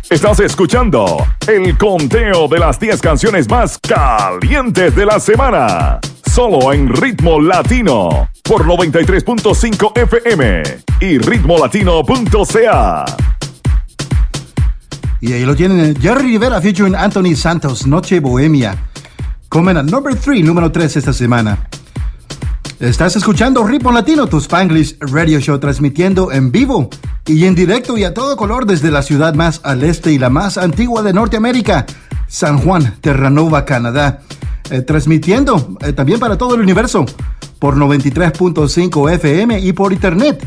Estás escuchando el conteo de las 10 canciones más calientes de la semana. Solo en Ritmo Latino. Por 93.5 FM. Y ritmolatino.ca. Y ahí lo tienen. Jerry Rivera featuring Anthony Santos. Noche Bohemia. Comen a número 3 esta semana. Estás escuchando Ritmo Latino, tu Spanglish Radio Show, transmitiendo en vivo y en directo y a todo color desde la ciudad más al este y la más antigua de Norteamérica, San Juan, Terranova, Canadá. Transmitiendo también para todo el universo por 93.5 FM y por internet,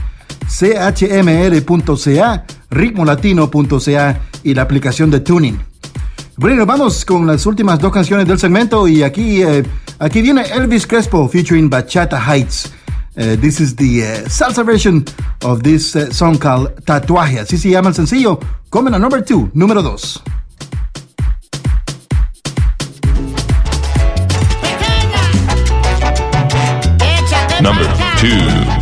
chml.ca, ritmolatino.ca y la aplicación de Tuning. Bueno, vamos con las últimas 2 canciones del segmento y aquí viene Elvis Crespo featuring Bachata Heights. This is the salsa version of this song called Tatuaje. Así se llama el sencillo. Comen a número 2. Number 2.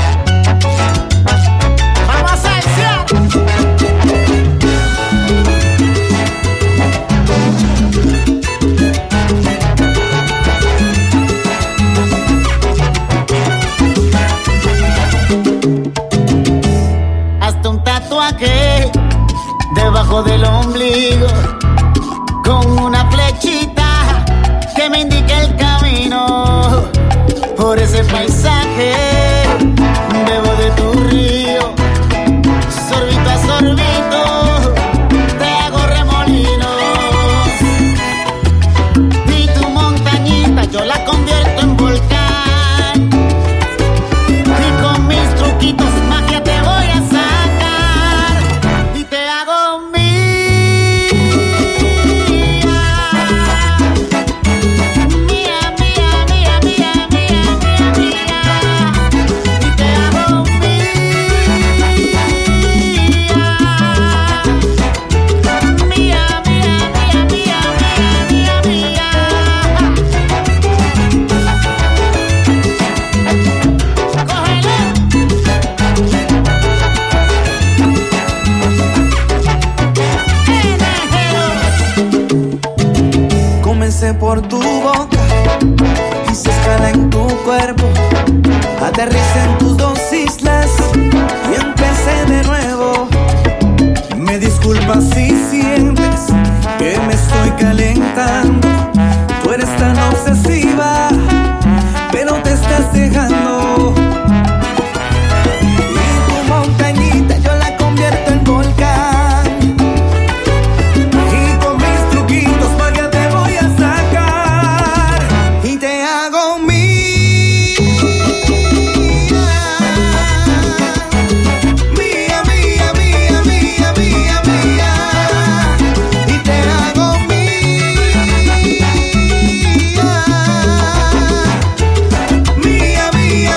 Debajo del ombligo, con una flechita que me indique el camino. Por ese paisaje, bebo de tu río, sorbito a sorbito, te hago remolinos. Y tu montañita yo la convierto en volcán. Y con mis truquitos magia te voy a sacar. Y te hago por tu boca, hice escala en tu cuerpo, aterricé en tus 2 islas y empecé de nuevo. Me disculpas si sientes que me estoy calentando, tú eres tan obsesiva, pero te estás dejando. Y tu montañita yo la convierto en volcán. mía.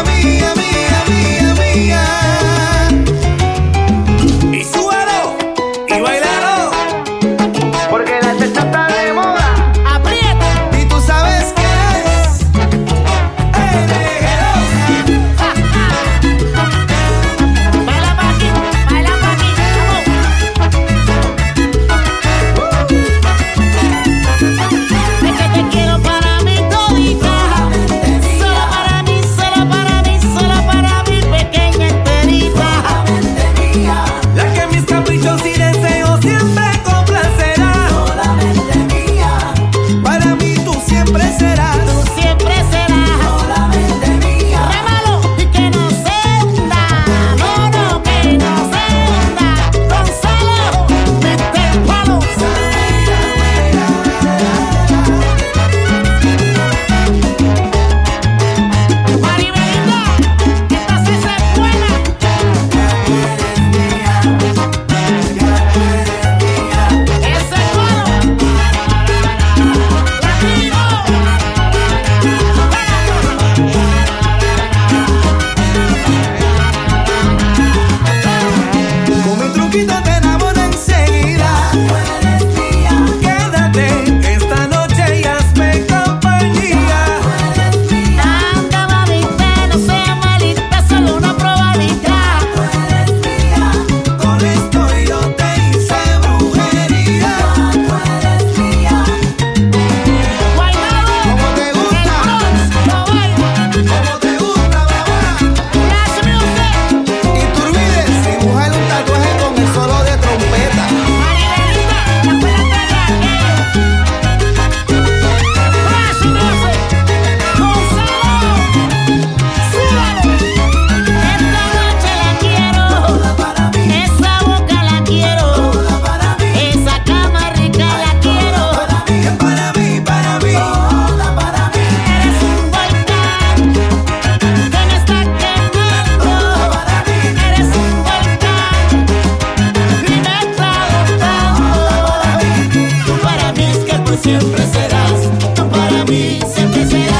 siempre serás, tú para mí siempre serás.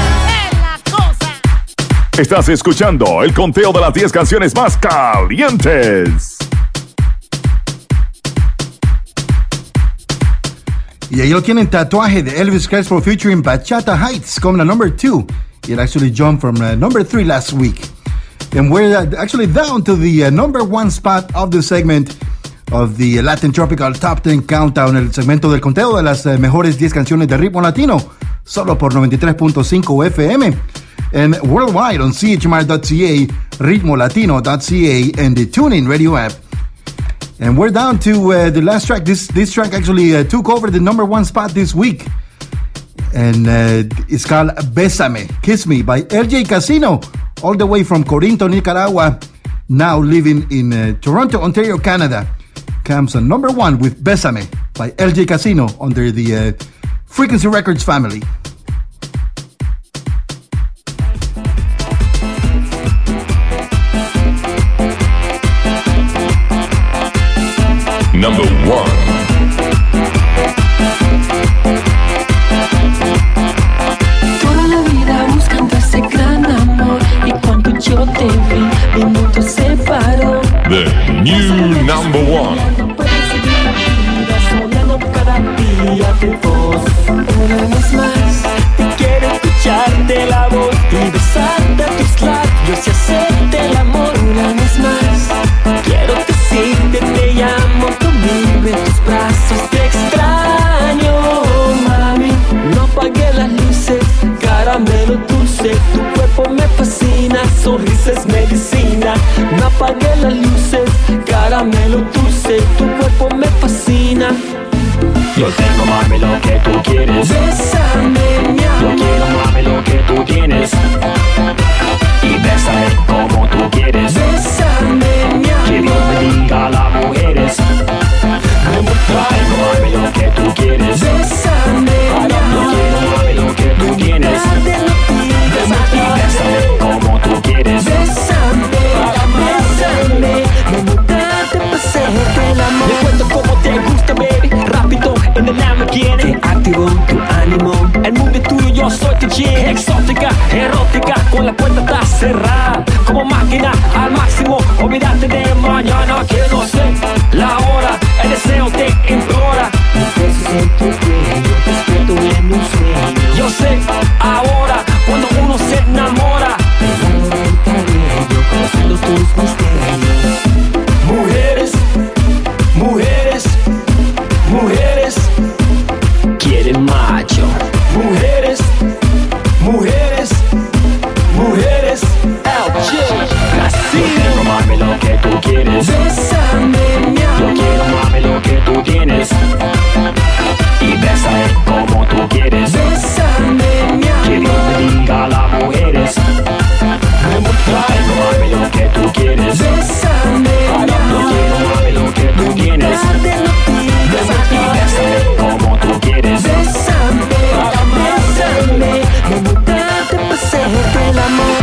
Estás escuchando el conteo de las 10 canciones más calientes. Y ahí lo tienen, Tatuaje de Elvis Crespo featuring Bachata Heights, coming at number 2. It actually jumped from number 3 last week. And we're actually down to the number 1 spot of the segment of the Latin Tropical Top 10 Countdown, el segmento del conteo de las mejores 10 canciones de ritmo latino, solo por 93.5 FM. And worldwide on chmr.ca, ritmolatino.ca, and the TuneIn radio app. And we're down to the last track. This track actually took over the number 1 spot this week. And it's called Bésame, Kiss Me by LJ Casino, all the way from Corinto, Nicaragua, now living in Toronto, Ontario, Canada. Comes on number 1 with Bésame by LJ Casino under the Frequency Records family. Number 1. Toda la vida buscando ese gran amor, y cuando yo te vi, mi mundo se paró. The new number 1. Soñando cada día tu voz. Una vez más, te quiero escucharte la voz y besarte a tus labios y hacerte el amor. Una vez más, quiero decirte te llamo conmigo en tus brazos. Te extraño, mami. No apagué las luces, caramelo dulce. Tu cuerpo me fascina, sonrisa es medicina. No apagué las luces, caramelo dulce. Tu cuerpo me fascina. Yo tengo, mami, lo que tú quieres. Bésame, mi amor. Yo quiero, mami, lo que tú tienes. Y bésame como tú quieres. Bésame, mi amor. Que Dios bendiga a las mujeres. Tengo, mami, lo que tú quieres. Bésame, mi amor. Yo quiero, mami, lo que tú tienes. Y bésame como tú quieres. Bésame, bésame. Me mudaste para hacerte el amor. Me cuento cómo te gusta, baby. Rápido en el Lamborghini. Te activo tu ánimo. El mundo es tuyo, yo soy tu chick. Exótica, erótica, con la puerta está cerrada. Como máquina al máximo. Olvídate de mañana que no sé la hora. El deseo te implora. Mis besos en tu cuello, despierto en un sueño. Yo sé ahora cuando uno se enamora. Pegado del cabello, conociendo tus misterios. Mujeres, mujeres, mujeres quieren macho. Mujeres, mujeres, mujeres. LJ, así. Yo tengo, mami, lo que tú quieres. Bésame, mi amor. Yo quiero, mami, lo que tú tienes. Y bésame como tú quieres. Bésame, mi amor. Que Dios bendiga a las mujeres. Tengo, mami, lo que tú quieres. Bésame, mi Yo amor. quiero, mami, lo que tú tienes. Y bésame como tú quieres. Bésame, bésame. Me mudaste para hacerte el amor.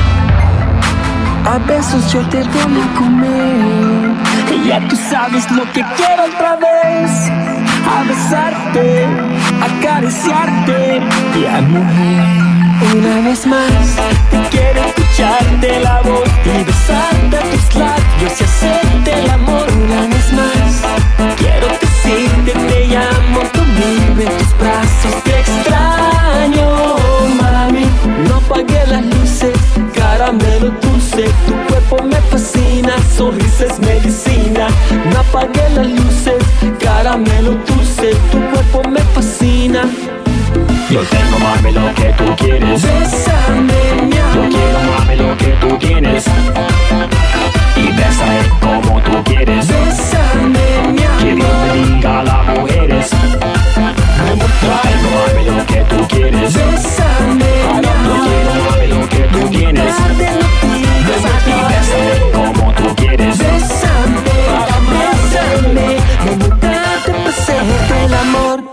A besos yo te voy a comer. Y ya tú sabes lo que quiero otra vez. A besarte, acariciarte. Ya, mujer. Una vez más, Te quiero escucharte la voz y besarte a tus labios y hacerte el amor. Una vez más, quiero decirte te llamo conmigo en tus brazos. Te extraño, mami. No apagué las luces, caramelo dulce. Tu cuerpo me fascina, sonrisa es medicina. No apagué las luces, caramelo dulce. Tu cuerpo me fascina. Yo tengo, mami, lo que tú quieres. Bésame, mi Yo amor. quiero, mami, lo que tú tienes. Y bésame como tú quieres. Bésame, mi Que Dios amor. bendiga a las mujeres. Tengo, mami, lo que tú quieres. Bésame, mi Yo amor. quiero, mami, lo que tú tienes. Y bésame como tú quieres. Bésame, bésame. Me mudaste para hacerte el amor.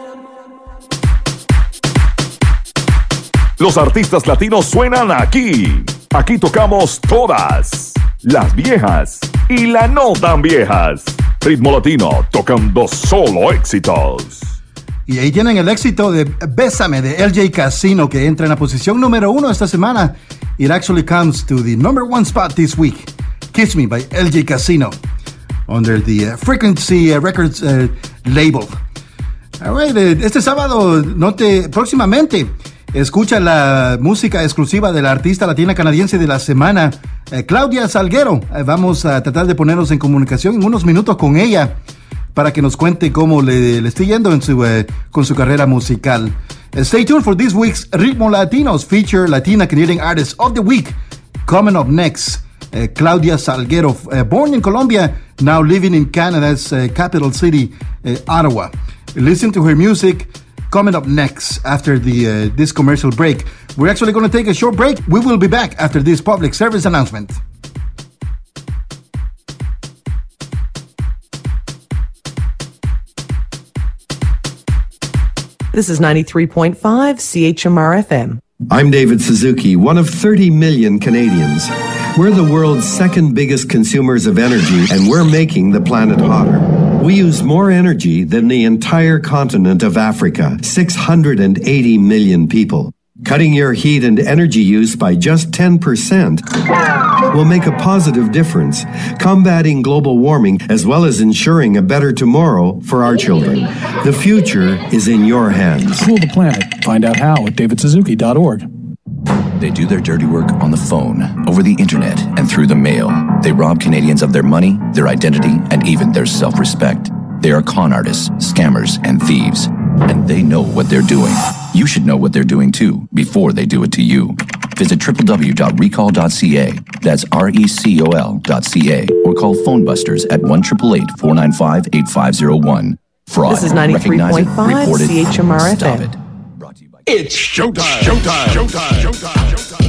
Los artistas latinos suenan aquí. Aquí tocamos todas, las viejas y las no tan viejas. Ritmo Latino, tocando solo éxitos. Y ahí tienen el éxito de Bésame de LJ Casino, que entra en la posición número 1 esta semana. It actually comes to the number 1 spot this week. Kiss Me by LJ Casino under the Frequency Records label. All right, este sábado, próximamente, escucha la música exclusiva de la artista latina canadiense de la semana, Claudia Salguero. Vamos a tratar de ponernos en comunicación en unos minutos con ella para que nos cuente cómo le esté yendo con su carrera musical. Stay tuned for this week's Ritmo Latinos feature Latina Canadian Artist of the Week. Coming up next, Claudia Salguero, born in Colombia, now living in Canada's capital city, Ottawa. Listen to her music coming up next after this commercial break. We're actually going to take a short break. We will be back after this public service announcement. This is 93.5 CHMR FM. I'm David Suzuki, one of 30 million Canadians. We're the world's second biggest consumers of energy, and we're making the planet hotter. We use more energy than the entire continent of Africa, 680 million people. Cutting your heat and energy use by just 10% will make a positive difference, combating global warming as well as ensuring a better tomorrow for our children. The future is in your hands. Cool the planet. Find out how at davidsuzuki.org. They do their dirty work on the phone, over the internet, and through the mail. They rob Canadians of their money, their identity, and even their self-respect. They are con artists, scammers, and thieves. And they know what they're doing. You should know what they're doing too, before they do it to you. Visit www.recall.ca, that's recol.ca, or call Phone Busters at 1-888-495-8501. Fraud. This is 93.5 CHMR Stop FM. it. It's showtime. Showtime. Showtime. Showtime.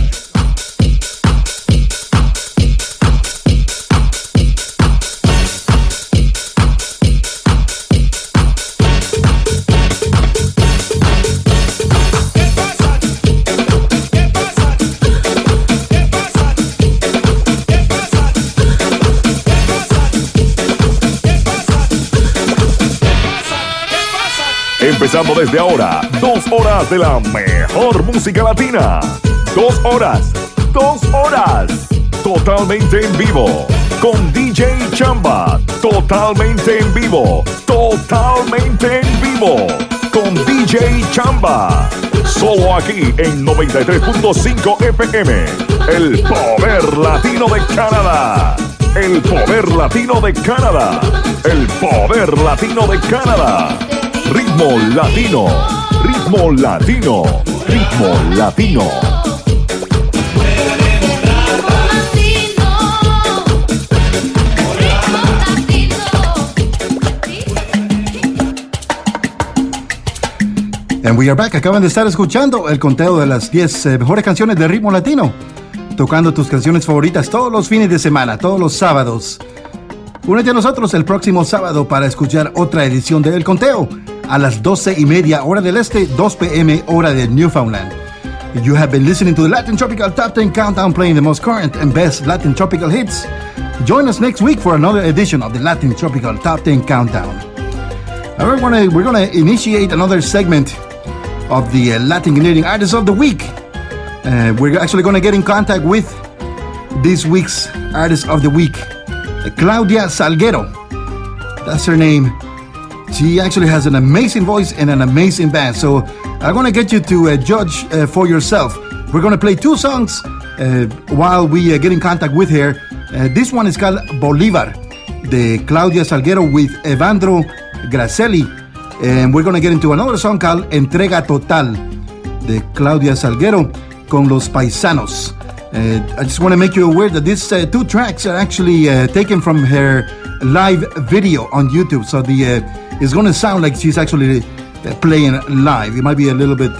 Empezando desde ahora, 2 horas de la mejor música latina. 2 horas, 2 horas, totalmente en vivo, con DJ Chamba, totalmente en vivo, totalmente en vivo, con DJ Chamba, solo aquí en 93.5 FM, el poder latino de Canadá. El poder latino de Canadá. El poder latino de Canadá. Ritmo latino. Ritmo latino. Ritmo latino. And we are back. Acaban de estar escuchando el conteo de las 10 mejores canciones de ritmo latino. Tocando tus canciones favoritas todos los fines de semana, todos los sábados. Únete a nosotros el próximo sábado para escuchar otra edición de El Conteo a las 12:30 hora del este, 2 p.m. hora de Newfoundland. You have been listening to the Latin Tropical Top 10 Countdown, playing the most current and best Latin Tropical hits. Join us next week for another edition of the Latin Tropical Top 10 Countdown. We're going to initiate another segment of the Latin Canadian Artist of the Week. We're actually going to get in contact with this week's Artist of the Week, Claudia Salguero. That's her name. She actually has an amazing voice and an amazing band. So I'm going to get you to judge for yourself. We're going to play 2 songs while we get in contact with her. This one is called Bolívar, de Claudia Salguero with Evandro Gracelli. And we're going to get into another song called Entrega Total, de Claudia Salguero con Los Paisanos. I just want to make you aware that these 2 tracks are actually taken from her live video on YouTube. So it's going to sound like she's actually playing live. It might be a little bit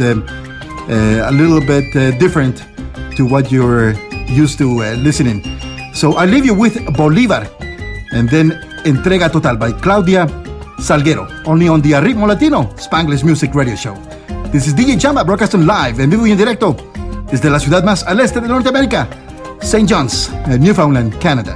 different to what you're used to listening. So I leave you with Bolívar and then Entrega Total by Claudia Salguero, only on the Ritmo Latino Spanglish Music Radio Show. This is DJ Chamba broadcasting live en vivo y en directo desde la ciudad más al este de Norteamérica, St. John's, Newfoundland, Canada.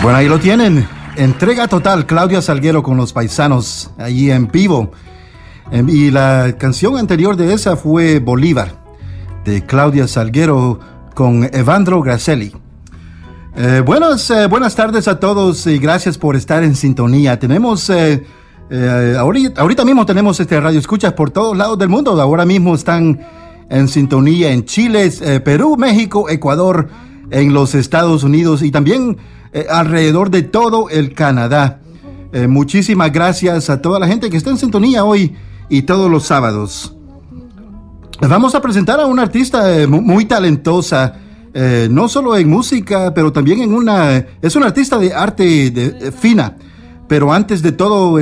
Bueno, ahí lo tienen. Entrega total, Claudia Salguero con Los Paisanos, allí en vivo. Y la canción anterior de esa fue Bolívar, de Claudia Salguero con Evandro Gracelli. Buenas tardes a todos y gracias por estar en sintonía. Tenemos, ahorita mismo tenemos radio escuchas por todos lados del mundo. Ahora mismo están en sintonía en Chile, Perú, México, Ecuador, en los Estados Unidos y también alrededor de todo el Canadá. Muchísimas gracias a toda la gente que está en sintonía hoy y todos los sábados. Vamos a presentar a una artista muy talentosa, no solo en música, pero también es una artista de arte fina. Pero antes de todo,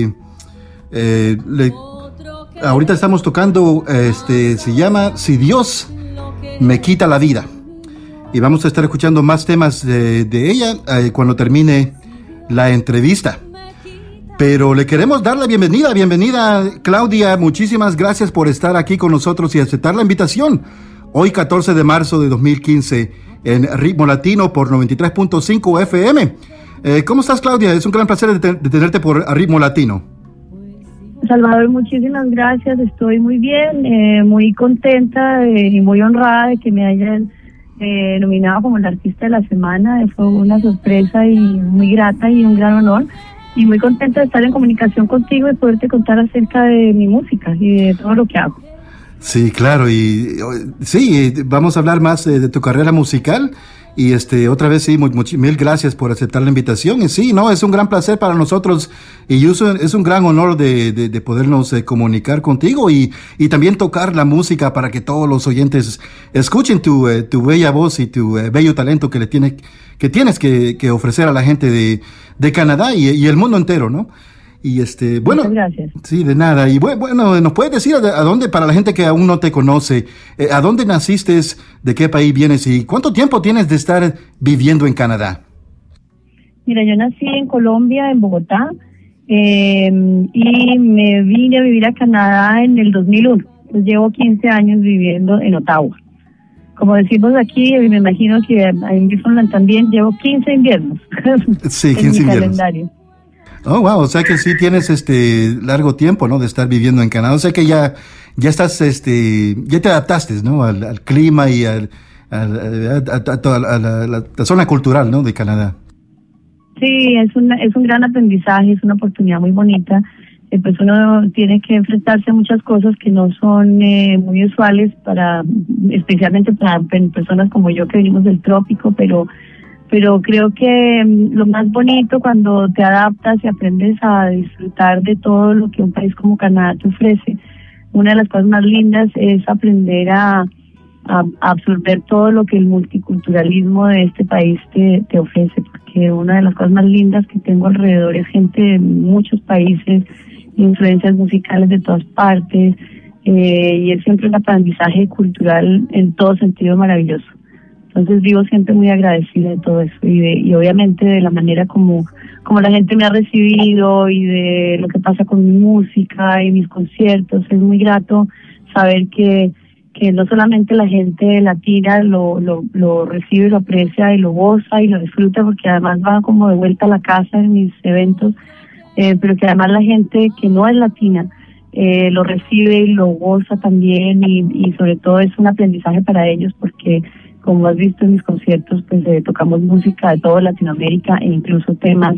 ahorita estamos tocando, se llama Si Dios me quita la vida. Y vamos a estar escuchando más temas de ella cuando termine la entrevista. Pero le queremos dar la bienvenida. Bienvenida, Claudia. Muchísimas gracias por estar aquí con nosotros y aceptar la invitación. Hoy, 14 de marzo de 2015, en Ritmo Latino por 93.5 FM. ¿Cómo estás, Claudia? Es un gran placer de tenerte por Ritmo Latino. Salvador, muchísimas gracias. Estoy muy bien, muy contenta y muy honrada de que me hayan nominado como la artista de la semana. Fue una sorpresa y muy grata y un gran honor. Y muy contenta de estar en comunicación contigo y poderte contar acerca de mi música y de todo lo que hago. Sí, claro, y sí, vamos a hablar más de tu carrera musical. Y otra vez sí, mil gracias por aceptar la invitación. Y sí, no, es un gran placer para nosotros y es un gran honor de podernos comunicar contigo y también tocar la música para que todos los oyentes escuchen tu bella voz y tu bello talento que tienes que ofrecer a la gente de Canadá y el mundo entero, ¿no? Y bueno, muchas gracias. Sí, de nada. Y bueno, ¿nos puedes decir a dónde, para la gente que aún no te conoce, a dónde naciste, de qué país vienes y cuánto tiempo tienes de estar viviendo en Canadá? Mira, yo nací en Colombia, en Bogotá, y me vine a vivir a Canadá en el 2001. Pues llevo 15 años viviendo en Ottawa. Como decimos aquí, me imagino que en Newfoundland también llevo 15 inviernos. Sí, 15 inviernos. Calendario. Oh, wow, o sea que sí tienes largo tiempo, ¿no? De estar viviendo en Canadá. O sea que ya estás, ya te adaptaste, ¿no? Al clima y a toda la zona cultural, ¿no? De Canadá. Sí, es un gran aprendizaje, es una oportunidad muy bonita. Pues uno tiene que enfrentarse a muchas cosas que no son muy usuales especialmente para personas como yo que venimos del trópico, pero creo que lo más bonito cuando te adaptas y aprendes a disfrutar de todo lo que un país como Canadá te ofrece. Una de las cosas más lindas es aprender a absorber todo lo que el multiculturalismo de este país te ofrece, porque una de las cosas más lindas que tengo alrededor es gente de muchos países, influencias musicales de todas partes, y es siempre un aprendizaje cultural en todo sentido maravilloso. Entonces vivo siempre muy agradecida de todo eso y obviamente de la manera como la gente me ha recibido y de lo que pasa con mi música y mis conciertos. Es muy grato saber que no solamente la gente latina lo recibe, lo aprecia y lo goza y lo disfruta, porque además va como de vuelta a la casa en mis eventos, pero que además la gente que no es latina lo recibe y lo goza también y sobre todo es un aprendizaje para ellos porque, como has visto en mis conciertos, pues tocamos música de toda Latinoamérica e incluso temas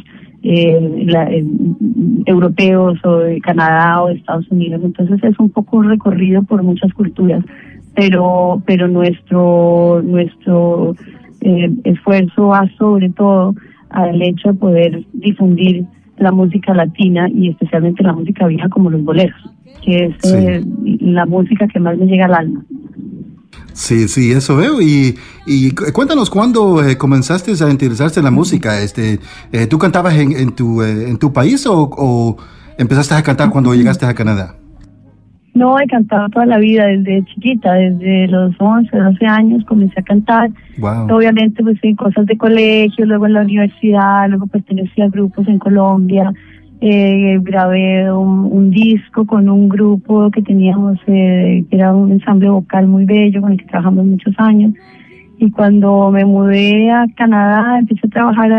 europeos o de Canadá o de Estados Unidos. Entonces es un poco un recorrido por muchas culturas, pero nuestro esfuerzo va sobre todo al hecho de poder difundir la música latina y especialmente la música vieja como los boleros, que es la música que más me llega al alma. Sí, eso veo. Y cuéntanos cuándo comenzaste a interesarte en la música. ¿Tú cantabas en tu país o empezaste a cantar cuando llegaste a Canadá? No, he cantado toda la vida, desde chiquita, desde los 11, 12 años comencé a cantar. Wow. Obviamente pues en cosas de colegio, luego en la universidad, luego pertenecí a grupos en Colombia. Grabé un disco con un grupo que teníamos, que era un ensamble vocal muy bello con el que trabajamos muchos años, y cuando me mudé a Canadá empecé a trabajar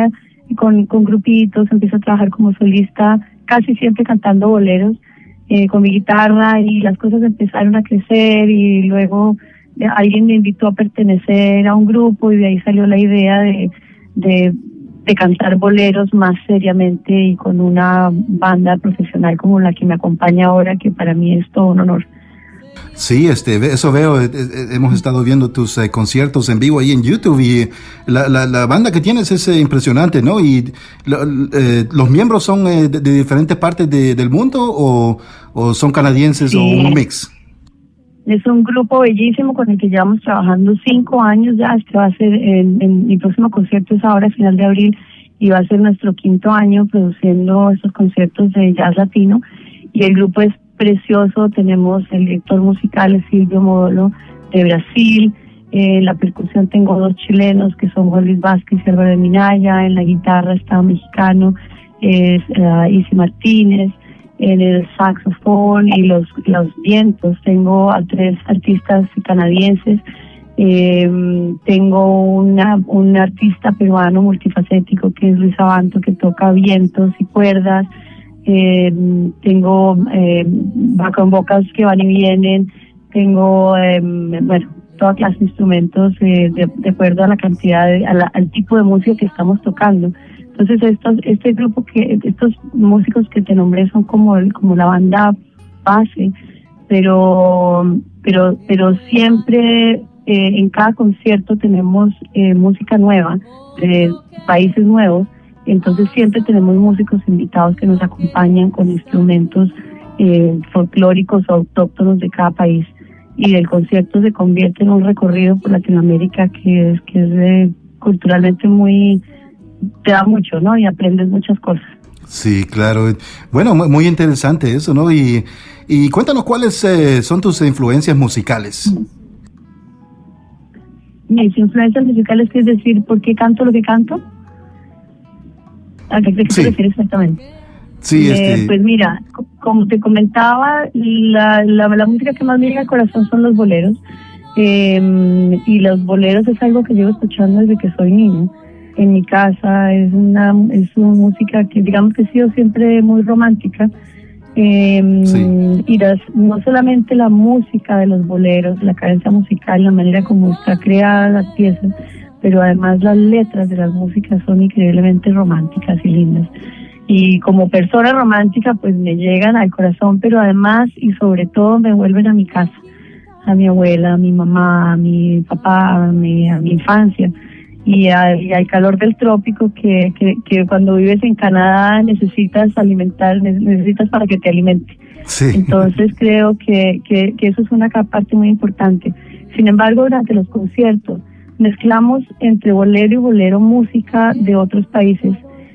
con grupitos, empiezo a trabajar como solista, casi siempre cantando boleros, con mi guitarra, y las cosas empezaron a crecer, y luego alguien me invitó a pertenecer a un grupo, y de ahí salió la idea de cantar boleros más seriamente y con una banda profesional como la que me acompaña ahora, que para mí es todo un honor. Sí, eso veo, hemos estado viendo tus conciertos en vivo ahí en YouTube, y la banda que tienes es impresionante, ¿no? Y los miembros son de diferentes partes del mundo, o son canadienses, sí, o un mix. Es un grupo bellísimo con el que llevamos trabajando 5 años ya. Este va a ser en mi próximo concierto, es ahora a final de abril, y va a ser nuestro 5º año produciendo estos conciertos de jazz latino, y el grupo es precioso. Tenemos el director musical, es Silvio Modolo, de Brasil. La percusión tengo 2 chilenos, que son Juan Luis Vázquez y Álvaro de Minaya. En la guitarra está un mexicano, es Isi Martínez. En el saxofón y los vientos tengo a 3 artistas canadienses. Tengo un artista peruano multifacético, que es Luis Abanto, que toca vientos y cuerdas. Tengo bacon vocals que van y vienen. Tengo toda clase de instrumentos de acuerdo a la cantidad al tipo de música que estamos tocando. Entonces estos músicos que te nombré son como la banda base, pero siempre en cada concierto tenemos música nueva, países nuevos. Entonces siempre tenemos músicos invitados que nos acompañan con instrumentos folclóricos o autóctonos de cada país, y el concierto se convierte en un recorrido por Latinoamérica que es culturalmente te da mucho, ¿no? Y aprendes muchas cosas. Sí, claro. Bueno, muy interesante eso, ¿no? Y cuéntanos cuáles son tus influencias musicales. Mis influencias musicales, es decir, ¿por qué canto lo que canto? ¿A qué te refieres exactamente? Sí, Pues mira, como te comentaba, la música que más me llega al corazón son los boleros. Y los boleros es algo que llevo escuchando desde que soy niño. En mi casa es una música que, digamos, que ha sido siempre muy romántica. Y no solamente la música de los boleros, la cadencia musical, la manera como está creada la pieza, pero además las letras de las músicas son increíblemente románticas y lindas. Y como persona romántica, pues me llegan al corazón, pero además y sobre todo me vuelven a mi casa, a mi abuela, a mi mamá, a mi papá, a mi infancia. Y al calor del trópico que cuando vives en Canadá necesitas para que te alimente. Sí. Entonces creo que eso es una parte muy importante. Sin embargo, durante los conciertos mezclamos entre bolero y bolero música de otros países.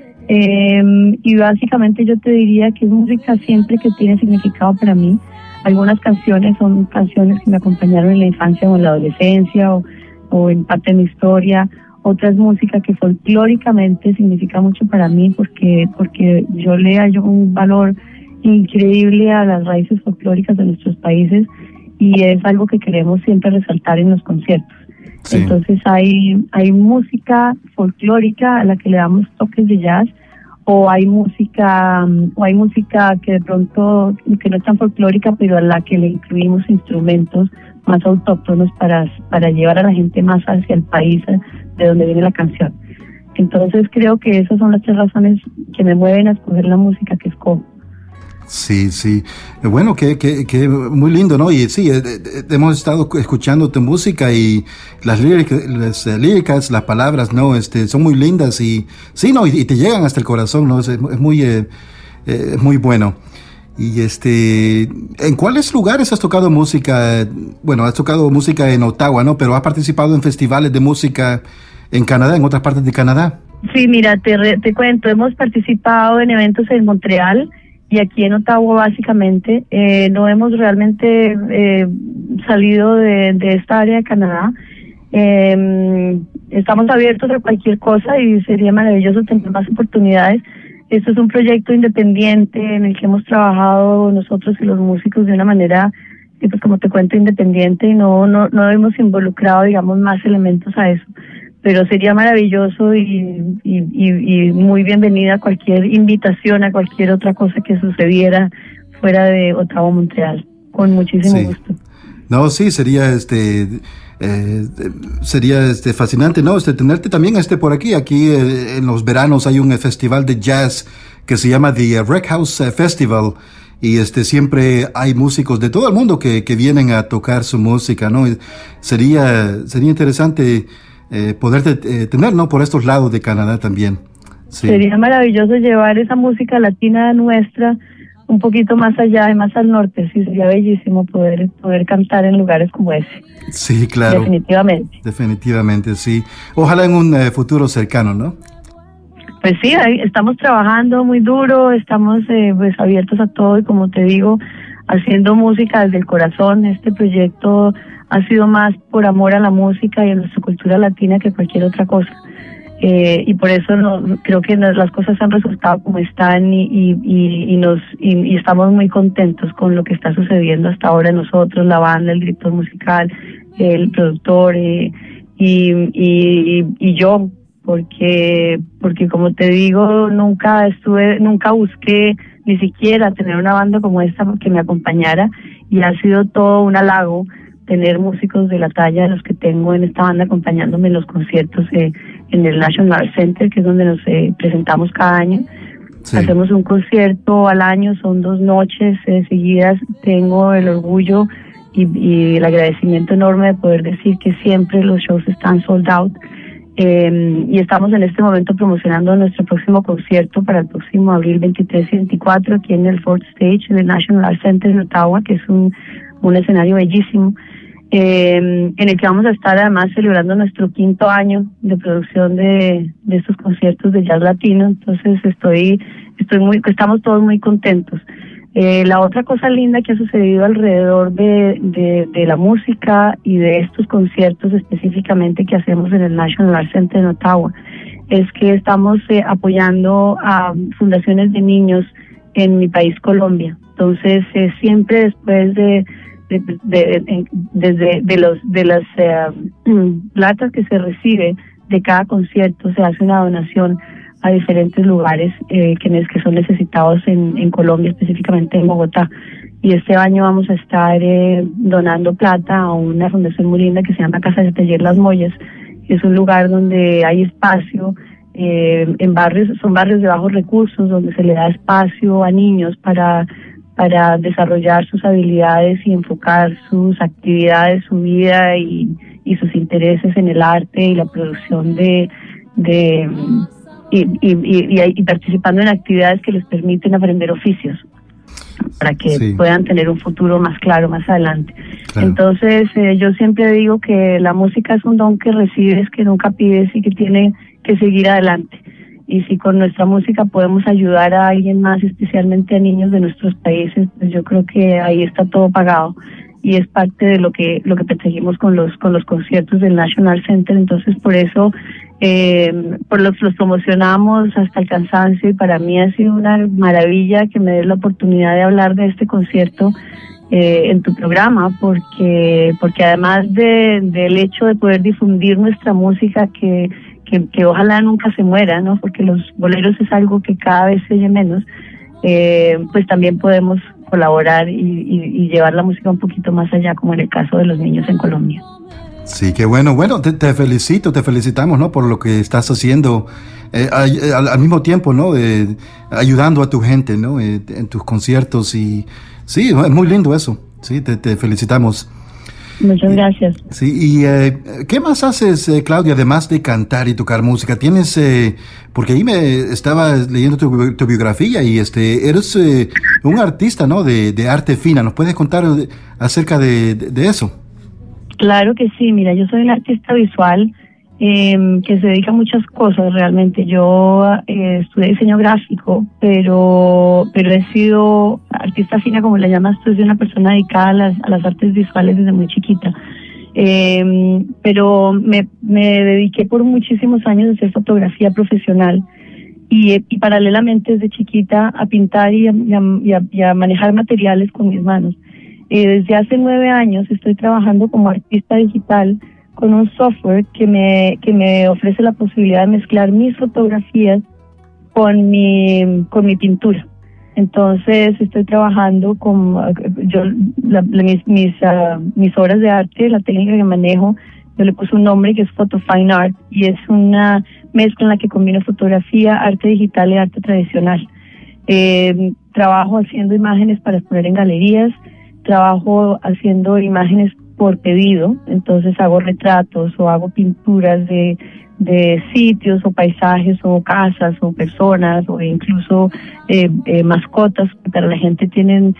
Y básicamente yo te diría que es música siempre que tiene significado para mí. Algunas canciones son canciones que me acompañaron en la infancia o en la adolescencia o en parte de mi historia. Otras música que folclóricamente significa mucho para mí porque yo le hallo un valor increíble a las raíces folclóricas de nuestros países, y es algo que queremos siempre resaltar en los conciertos. Sí. Entonces hay música folclórica a la que le damos toques de jazz, o hay música que de pronto que no es tan folclórica, pero a la que le incluimos instrumentos más autóctonos para llevar a la gente más hacia el país de donde viene la canción. Entonces creo que esas son las 3 razones que me mueven a escoger la música que escojo. Sí, sí. Bueno, que muy lindo, ¿no? Y sí, hemos estado escuchando tu música, y las líricas, las palabras, ¿no? Son muy lindas, y sí, ¿no? Y te llegan hasta el corazón, ¿no? Es muy bueno. Y ¿en cuáles lugares has tocado música? Bueno, has tocado música en Ottawa, ¿no? Pero has participado en festivales de música en Canadá, en otras partes de Canadá. Sí, mira, te cuento, hemos participado en eventos en Montreal y aquí en Ottawa básicamente. No hemos realmente salido de esta área de Canadá. Estamos abiertos a cualquier cosa y sería maravilloso tener más oportunidades. Esto es un proyecto independiente en el que hemos trabajado nosotros y los músicos de una manera, pues como te cuento, independiente, y no hemos involucrado, digamos, más elementos a eso. pero sería maravilloso y muy bienvenida cualquier invitación a cualquier otra cosa que sucediera fuera de Ottawa, Montreal, con muchísimo gusto. No, sí, sería fascinante, ¿no? Tenerte también por aquí. Aquí en los veranos hay un festival de jazz que se llama The Rec House Festival, y siempre hay músicos de todo el mundo que vienen a tocar su música, ¿no? Sería interesante poderte tener, ¿no? Por estos lados de Canadá también. Sí. Sería maravilloso llevar esa música latina nuestra un poquito más allá y más al norte. Sí, sería bellísimo poder cantar en lugares como ese. Sí, claro. Definitivamente, sí. Ojalá en un futuro cercano, ¿no? Pues sí, estamos trabajando muy duro, estamos pues abiertos a todo y, como te digo, haciendo música desde el corazón. Este proyecto ha sido más por amor a la música y a nuestra cultura latina que cualquier otra cosa. Y por eso creo que las cosas han resultado como están y estamos muy contentos con lo que está sucediendo hasta ahora nosotros, la banda, el director musical, el productor y yo, porque como te digo, nunca busqué ni siquiera tener una banda como esta que me acompañara, y ha sido todo un halago tener músicos de la talla de los que tengo en esta banda acompañándome en los conciertos en el National Art Center, que es donde nos presentamos cada año. Sí. Hacemos un concierto al año, son 2 noches seguidas. Tengo el orgullo y el agradecimiento enorme de poder decir que siempre los shows están sold out. Y estamos en este momento promocionando nuestro próximo concierto para el próximo abril 23 y 24 aquí en el Fourth Stage del National Art Center en Ottawa, que es un escenario bellísimo, en el que vamos a estar además celebrando nuestro 5º año de producción de estos conciertos de jazz latino. Entonces estamos todos muy contentos. La otra cosa linda que ha sucedido alrededor de la música y de estos conciertos específicamente que hacemos en el National Art Center en Ottawa es que estamos apoyando a fundaciones de niños en mi país, Colombia. Entonces siempre después de las platas que se recibe de cada concierto se hace una donación a diferentes lugares que son necesitados en Colombia, específicamente en Bogotá. Y este año vamos a estar donando plata a una fundación muy linda que se llama Casa de Taller Las Mollas, que es un lugar donde hay espacio en barrios, son barrios de bajos recursos, donde se le da espacio a niños para desarrollar sus habilidades y enfocar sus actividades, su vida y sus intereses en el arte y la producción y participando en actividades que les permiten aprender oficios para que puedan tener un futuro más claro más adelante. Claro. Entonces yo siempre digo que la música es un don que recibes, que nunca pides y que tiene que seguir adelante. Y si con nuestra música podemos ayudar a alguien más, especialmente a niños de nuestros países, pues yo creo que ahí está todo pagado. Y es parte de lo que perseguimos con los conciertos del National Center. Entonces por eso los promocionamos hasta el cansancio, y para mí ha sido una maravilla que me des la oportunidad de hablar de este concierto en tu programa, porque además del hecho de poder difundir nuestra música que ojalá nunca se muera, ¿no? Porque los boleros es algo que cada vez se oye menos, pues también podemos colaborar y llevar la música un poquito más allá, como en el caso de los niños en Colombia. Sí, qué bueno. Bueno, te felicitamos, ¿no? Por lo que estás haciendo al mismo tiempo, ¿no? Ayudando a tu gente, ¿no? En tus conciertos, y sí, es muy lindo eso. Sí, te felicitamos. Muchas gracias. Sí, y ¿qué más haces, Claudia, además de cantar y tocar música? Tienes, porque ahí me estaba leyendo tu biografía y eres un artista, ¿no? De arte fina. ¿Nos puedes contar acerca de eso? Claro que sí. Mira, yo soy una artista visual que se dedica a muchas cosas realmente. Yo estudié diseño gráfico, pero he sido artista fina, como le llamas tú, soy una persona dedicada a las artes visuales desde muy chiquita. Pero me dediqué por muchísimos años a hacer fotografía profesional y paralelamente desde chiquita a pintar y a manejar materiales con mis manos. Desde hace 9 años estoy trabajando como artista digital con un software que me ofrece la posibilidad de mezclar mis fotografías con mi pintura. Entonces estoy trabajando con mis obras de arte, la técnica que manejo, yo le puse un nombre que es Photo Fine Art, y es una mezcla en la que combino fotografía, arte digital y arte tradicional. Trabajo haciendo imágenes para exponer en galerías, trabajo haciendo imágenes por pedido, entonces hago retratos o hago pinturas de sitios o paisajes o casas o personas o incluso mascotas que para la gente tienen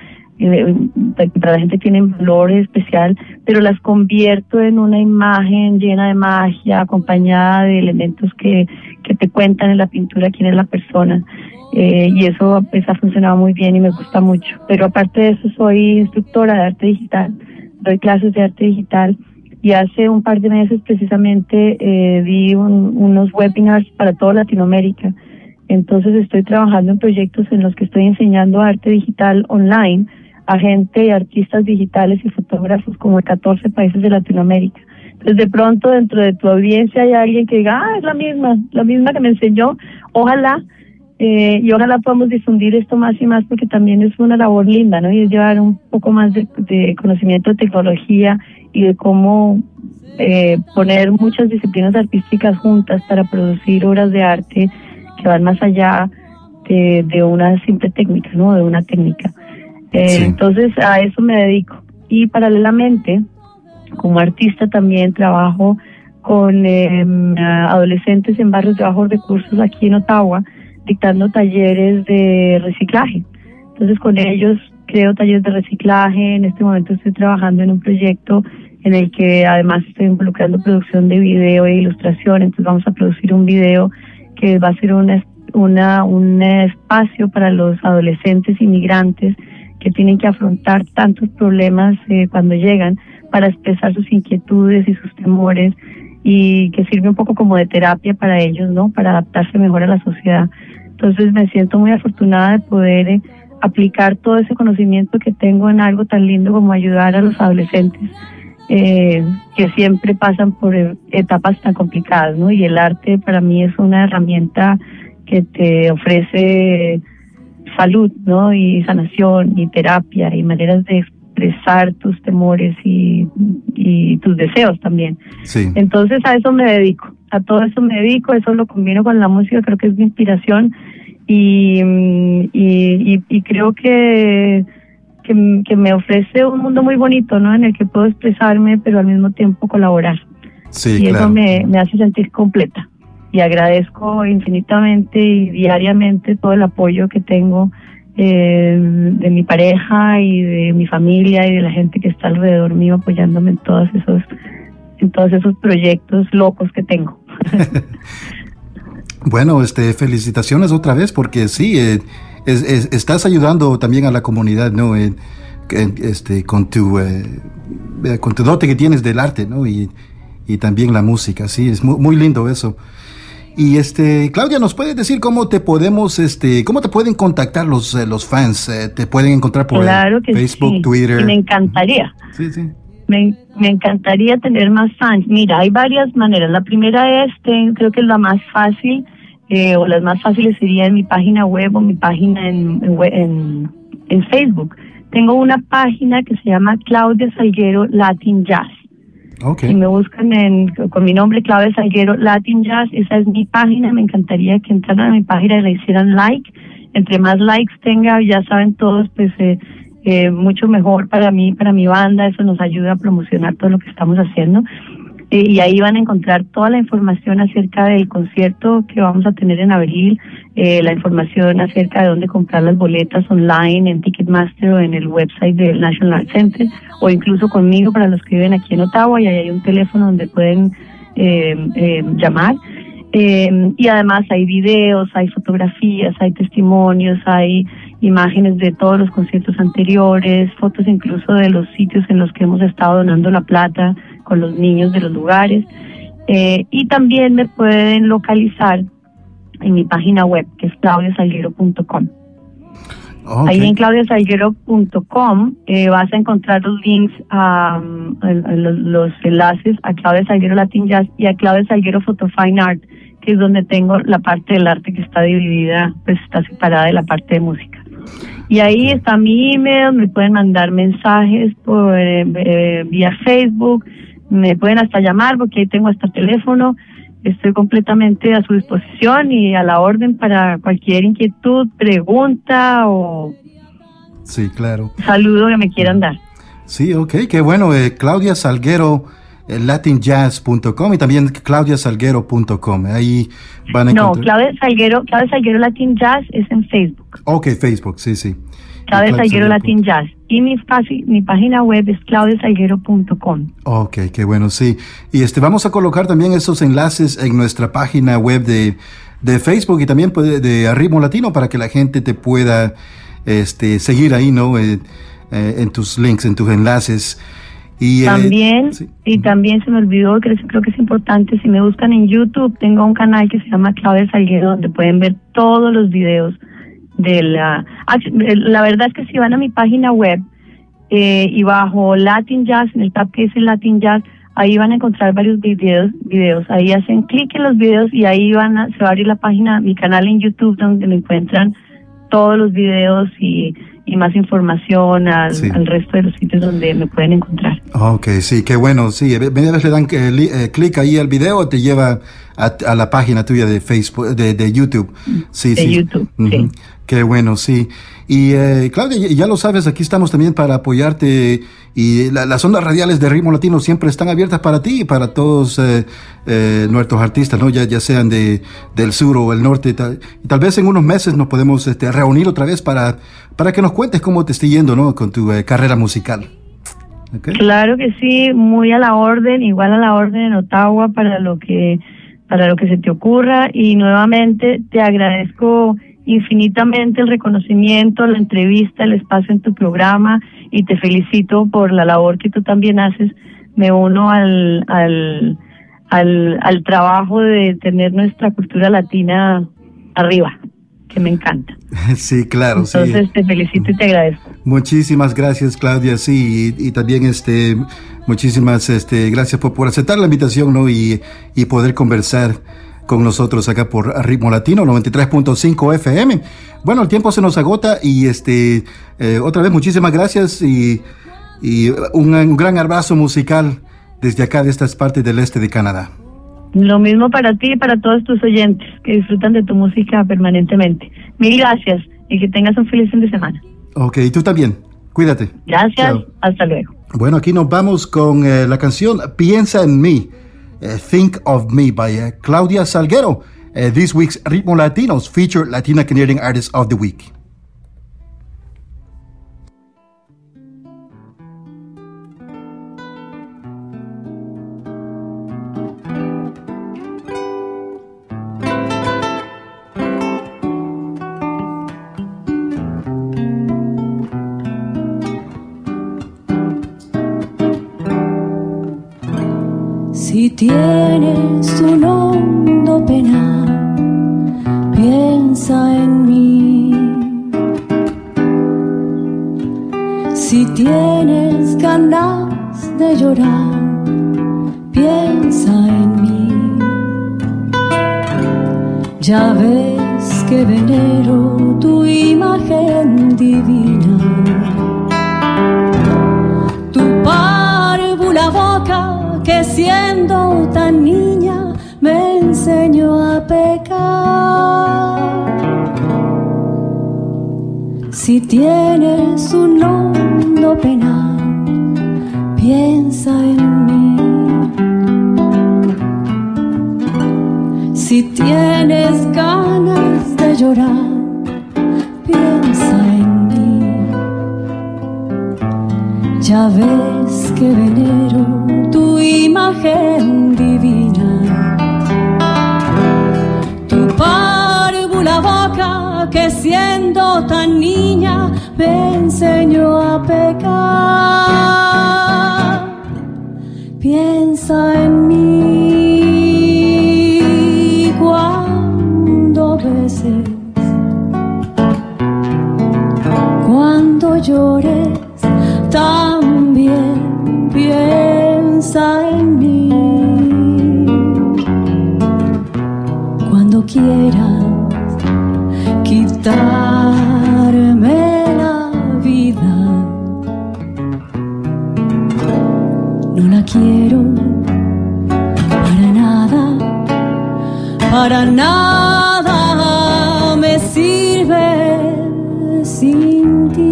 valor especial, pero las convierto en una imagen llena de magia, acompañada de elementos que te cuentan en la pintura quién es la persona, y eso pues ha funcionado muy bien y me gusta mucho. Pero aparte de eso soy instructora de arte digital, doy clases de arte digital, y hace un par de meses precisamente di unos webinars para toda Latinoamérica. Entonces estoy trabajando en proyectos en los que estoy enseñando arte digital online a gente y artistas digitales y fotógrafos como de 14 países de Latinoamérica. Entonces de pronto dentro de tu audiencia hay alguien que diga, es la misma que me enseñó, ojalá, y ojalá podamos difundir esto más y más, porque también es una labor linda, ¿no? Y es llevar un poco más de conocimiento de tecnología y de cómo poner muchas disciplinas artísticas juntas para producir obras de arte que van más allá de una simple técnica, ¿no? De una técnica. Sí. Entonces a eso me dedico. Y paralelamente, como artista también trabajo con adolescentes en barrios de bajos recursos aquí en Ottawa, dictando talleres de reciclaje. Entonces con ellos creo talleres de reciclaje. En este momento estoy trabajando en un proyecto en el que además estoy involucrando producción de video e ilustración. Entonces vamos a producir un video que va a ser un espacio para los adolescentes inmigrantes que tienen que afrontar tantos problemas cuando llegan, para expresar sus inquietudes y sus temores, y que sirve un poco como de terapia para ellos, ¿no? Para adaptarse mejor a la sociedad. Entonces me siento muy afortunada de poder aplicar todo ese conocimiento que tengo en algo tan lindo como ayudar a los adolescentes que siempre pasan por etapas tan complicadas, ¿no? Y el arte para mí es una herramienta que te ofrece salud, ¿no? Y sanación y terapia y maneras de expresar tus temores y tus deseos también. Sí. Entonces a eso me dedico, a todo eso me dedico, eso lo combino con la música, creo que es mi inspiración, y creo que me ofrece un mundo muy bonito, ¿no? En el que puedo expresarme, pero al mismo tiempo colaborar. Sí, y claro. Eso me hace sentir completa. Y agradezco infinitamente y diariamente todo el apoyo que tengo de mi pareja y de mi familia y de la gente que está alrededor mío apoyándome en todos esos proyectos locos que tengo. Bueno, felicitaciones otra vez, porque sí, estás ayudando también a la comunidad, ¿no? Con tu dote que tienes del arte, ¿no? Y también la música, sí, es muy, muy lindo eso. Y Claudia, ¿nos puedes decir cómo te podemos, cómo te pueden contactar los fans? ¿Te pueden encontrar por Facebook, sí. Twitter? Y me encantaría. Sí, sí. Me encantaría tener más fans. Mira, hay varias maneras. La primera es, creo que es la más fácil, o las más fáciles sería en mi página web o mi página en Facebook. Tengo una página que se llama Claudia Salguero Latin Jazz. Okay. Si me buscan con mi nombre, Claudia Salguero Latin Jazz, esa es mi página. Me encantaría que entraran a mi página y le hicieran like. Entre más likes tenga, ya saben todos, pues mucho mejor para mí, para mi banda. Eso nos ayuda a promocionar todo lo que estamos haciendo. Y ahí van a encontrar toda la información acerca del concierto que vamos a tener en abril, la información acerca de dónde comprar las boletas online en Ticketmaster o en el website del National Art Center, o incluso conmigo para los que viven aquí en Ottawa, y ahí hay un teléfono donde pueden llamar. Y además hay videos, hay fotografías, hay testimonios, hay imágenes de todos los conciertos anteriores, fotos incluso de los sitios en los que hemos estado donando la plata con los niños de los lugares, y también me pueden localizar en mi página web, que es claudiasalguero.com. Ahí en claudiasalguero.com vas a encontrar los links a los enlaces a Claudia Salguero Latin Jazz y a Claudia Salguero Photo Fine Art, que es donde tengo la parte del arte que está dividida, pues está separada de la parte de música. Y ahí está mi email, me pueden mandar mensajes por vía Facebook, me pueden hasta llamar porque ahí tengo hasta teléfono. Estoy completamente a su disposición y a la orden para cualquier inquietud, pregunta o claro, saludo que me quieran dar. Sí, ok, qué bueno. Claudia Salguero, latinjazz.com y también claudiasalguero.com. Ahí van a encontrar. No, Claudia Salguero Latin Jazz es en Facebook. Ok, Facebook, sí. Claudia Salguero Latin Jazz. Y mi página web es claudiasalguero.com. Ok, qué bueno, sí. Y vamos a colocar también esos enlaces en nuestra página web de Facebook y también de Ritmo Latino para que la gente te pueda seguir ahí, ¿no? En tus links, en tus enlaces. Y también se me olvidó, creo que es importante, si me buscan en YouTube, tengo un canal que se llama Claudia Salguero, donde pueden ver todos los videos de la verdad es que si van a mi página web y bajo Latin Jazz, en el tab que dice Latin Jazz, ahí van a encontrar varios videos, ahí hacen clic en los videos y ahí se va a abrir la página, mi canal en YouTube, donde me encuentran todos los videos y más información al resto de los sitios donde me pueden encontrar. Ok, sí, qué bueno, sí, media vez le dan clic ahí al video, te lleva a la página tuya de Facebook, de YouTube. Sí, YouTube, sí. Qué bueno, sí. Y Claudia, ya lo sabes, aquí estamos también para apoyarte y las ondas radiales de Ritmo Latino siempre están abiertas para ti y para todos nuestros artistas, ¿no? Ya sean del sur o el norte. Tal vez en unos meses nos podemos reunir otra vez para que nos cuentes cómo te está yendo, ¿no? Con tu carrera musical. ¿Okay? Claro que sí, muy a la orden, igual a la orden en Ottawa para lo que se te ocurra, y nuevamente te agradezco infinitamente el reconocimiento, la entrevista, el espacio en tu programa, y te felicito por la labor que tú también haces. Me uno al trabajo de tener nuestra cultura latina arriba, que me encanta. Sí, claro. Entonces te felicito y te agradezco. Muchísimas gracias, Claudia, sí, y también muchísimas gracias por aceptar la invitación, ¿no? Y poder conversar con nosotros acá por Ritmo Latino 93.5 FM. Bueno, el tiempo se nos agota y otra vez muchísimas gracias y un gran abrazo musical desde acá, de estas partes del este de Canadá. Lo mismo para ti y para todos tus oyentes que disfrutan de tu música permanentemente. Mil gracias y que tengas un feliz fin de semana. Ok, y tú también. Cuídate. Gracias. Chao. Hasta luego. Bueno, aquí nos vamos con la canción Piensa en mí, Think of Me by Claudia Salguero. This week's Ritmo Latinos feature Latina Canadian Artist of the Week. Si tienes un hondo penal, piensa en mí. Si tienes ganas de llorar, piensa en mí. Ya ves que venero tu imagen divina, tu párvula boca que siendo tan niña me enseñó a pecar. Si tienes un hondo penal, piensa en mí. Si tienes ganas de llorar, piensa en mí. Ya ves que venero tu imagen divina, tu párvula boca que siendo tan niña me enseñó a pecar. Piensa en mí cuando beses quieras quitarme la vida, no la quiero para nada me sirve sin ti.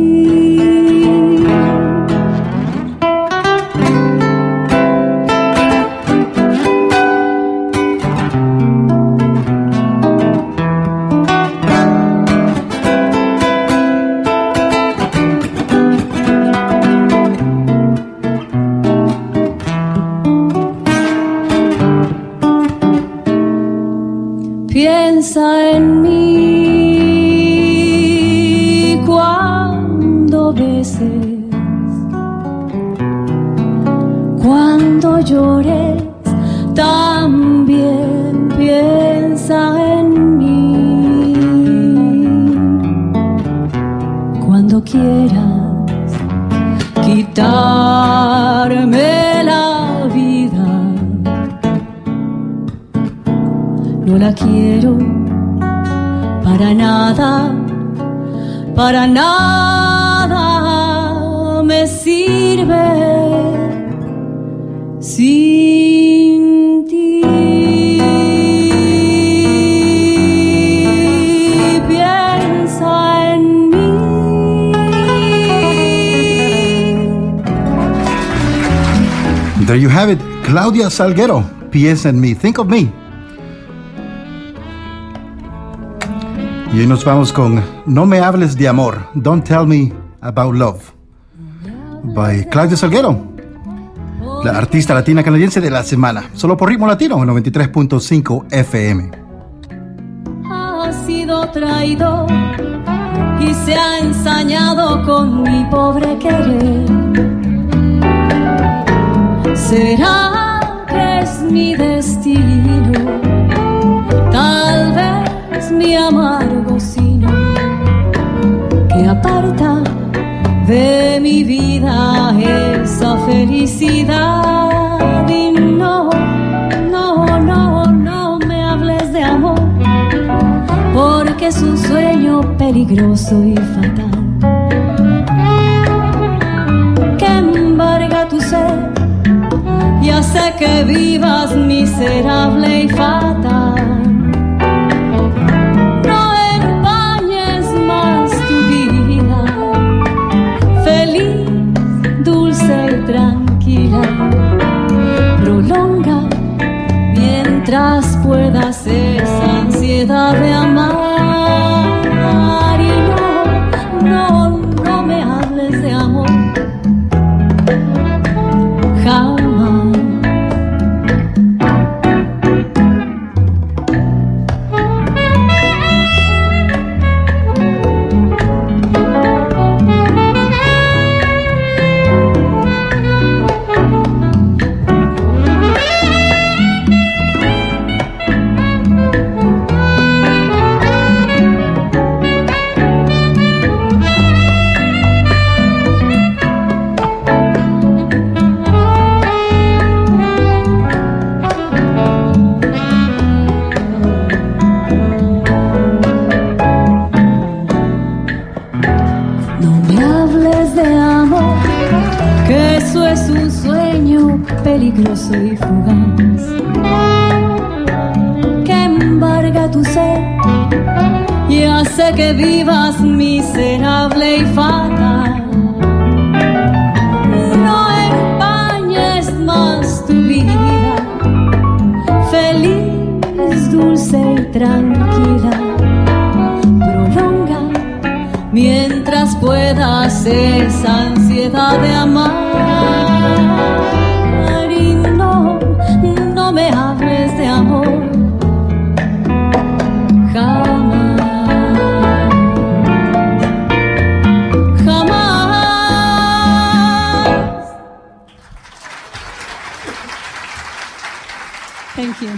Piensa en mí cuando beses, cuando llores, también piensa en mí. Cuando quieras quitarme la vida, no la quiero para nada me sirve sin ti. Piensa en mí. There you have it, Claudia Salguero, Piensa en mí, Think of Me. Y hoy nos vamos con No me hables de amor, Don't Tell Me About Love, by Claudia Salguero, la artista latina canadiense de la semana, solo por Ritmo Latino, 93.5 FM. Ha sido traidor y se ha ensañado con mi pobre querer. ¿Será que es mi destino? Tal vez mi amargo sino que aparta de mi vida esa felicidad. Y no me hables de amor, porque es un sueño peligroso y fatal que embarga tu ser y hace que vivas miserable y fatal. Tranquila, prolonga mientras puedas esa ansiedad de amar. Y no me hables de amor, jamás. Peligroso y fugaz que embarga tu ser y hace que vivas miserable y fatal. No empañes más tu vida, feliz, dulce y tranquila. Prolonga mientras puedas esa ansiedad de amar. No me hables de amor, jamás, jamás. Thank you.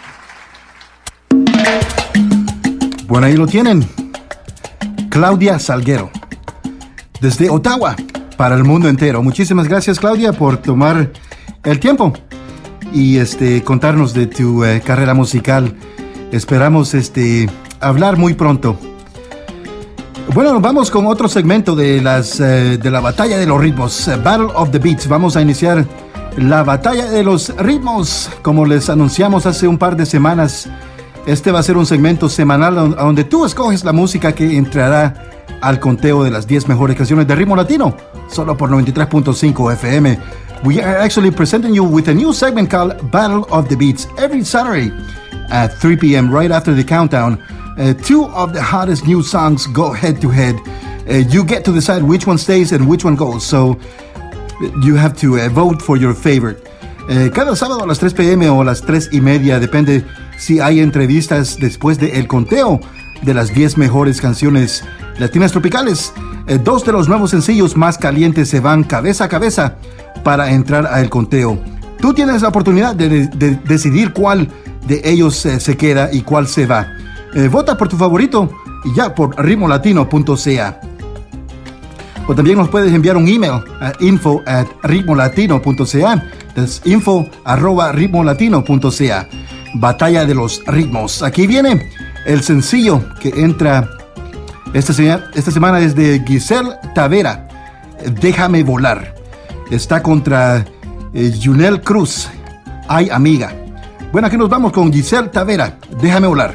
Bueno, ahí lo tienen, Claudia Salguero, desde Ottawa para el mundo entero. Muchísimas gracias, Claudia, por tomar el tiempo y contarnos de tu carrera musical esperamos hablar muy pronto. Bueno, vamos con otro segmento de la batalla de los ritmos, Battle of the Beats. Vamos a iniciar la batalla de los ritmos, como les anunciamos hace un par de semanas. Este va a ser un segmento semanal donde tú escoges la música que entrará al conteo de las 10 mejores canciones de ritmo latino, solo por 93.5 FM. We are actually presenting you with a new segment called Battle of the Beats. Every Saturday at 3 p.m. right after the countdown, two of the hottest new songs go head to head. You get to decide which one stays and which one goes, so you have to vote for your favorite. Cada sábado a las 3 p.m. o a las 3:30, depende si hay entrevistas después del conteo de las 10 mejores canciones latinas tropicales. Dos de los nuevos sencillos más calientes se van cabeza a cabeza para entrar al conteo. Tú tienes la oportunidad de decidir cuál de ellos se queda y cuál se va. Vota por tu favorito ya por ritmolatino.ca. O también nos puedes enviar un email a info@ritmolatino.ca. Es info@ritmolatino.ca. Batalla de los ritmos. Aquí viene el sencillo que entra esta semana es de Giselle Tavera, Déjame volar. Está contra Yunel Cruz, Ay amiga. Bueno, aquí nos vamos con Giselle Tavera, Déjame volar.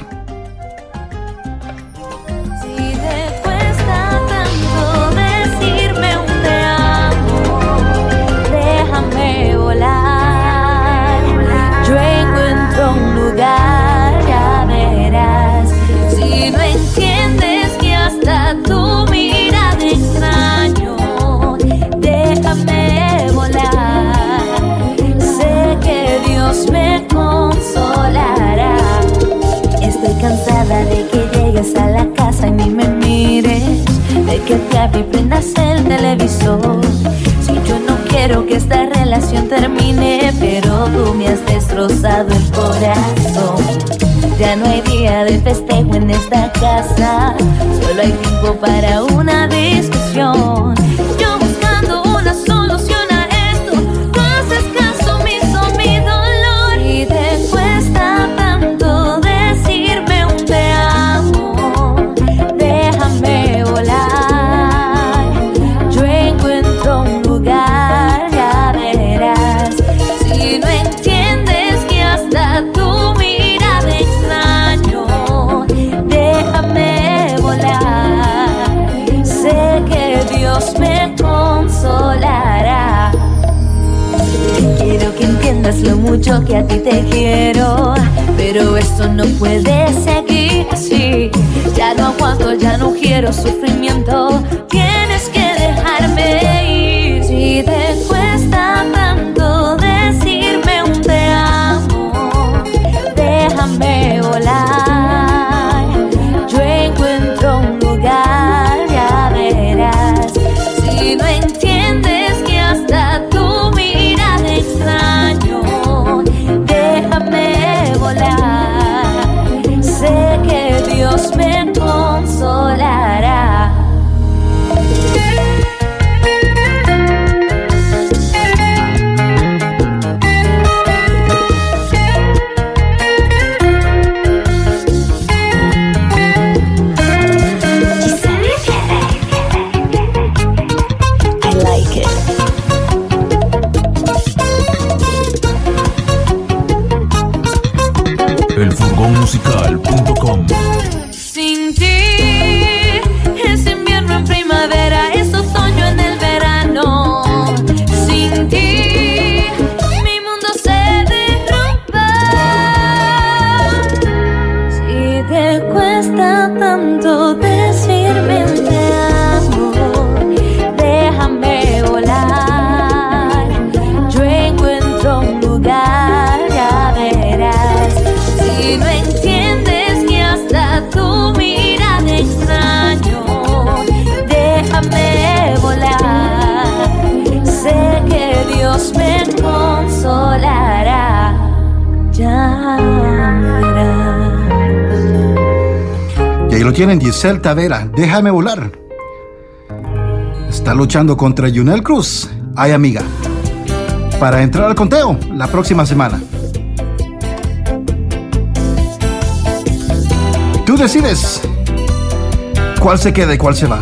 Ya verás, si no entiendes que hasta tu mirada extraño, déjame volar. Sé que Dios me consolará. Estoy cansada de que llegues a la casa y ni me mires, de que te abra y prendas el televisor. Si yo no quiero que esta relación termine, pero tú me has destrozado el corazón. Ya no hay día de festejo en esta casa, solo hay tiempo para una discusión. Yo buscando una solución a esto, no haces caso omiso mi dolor. Y te cuesta tanto decirme un te amo, déjame volar. Yo encuentro un lugar, ya verás. Si no entiendes que hasta tu mirada extraño, déjame volar. Sé que Dios me consolará. Quiero que entiendas lo mucho que a ti te quiero, pero esto no puede seguir así. Ya no aguanto, ya no quiero sufrimiento. Tienes que dejarme ir. Si te cuesta tanto decirme un te amo, déjame volar. Yo encuentro un lugar, ya verás. Si no entiendes que hasta tu mirada extraño, déjame volar. Sé que Dios me consolará. elfurgonmusical.com. Sin ti es invierno en primavera, es otoño en el verano. Sin ti mi mundo se derrumba. Si te cuesta tanto decirme te amo, déjame volar. Yo encuentro un lugar, ya verás. Si no entiendes que hasta tu mirada extraño, déjame volar. Sé que Dios me consolará. Ya verás. Y ahí lo tienen, Giselle Tavera, Déjame volar. Está luchando contra Yunel Cruz, Ay amiga, para entrar al conteo la próxima semana. Tú decides cuál se queda y cuál se va.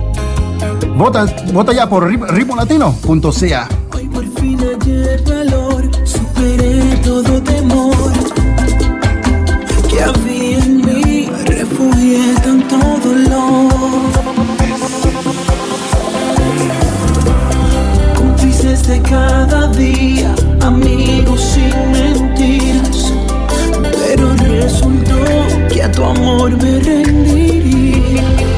Vota ya por ritmolatino.ca. Hoy por fin hallé el valor, superé todo temor que había en mí, refugié tanto dolor. Cómplices de cada día, amigos sin mentiras, pero resultó que a tu amor me rendiría.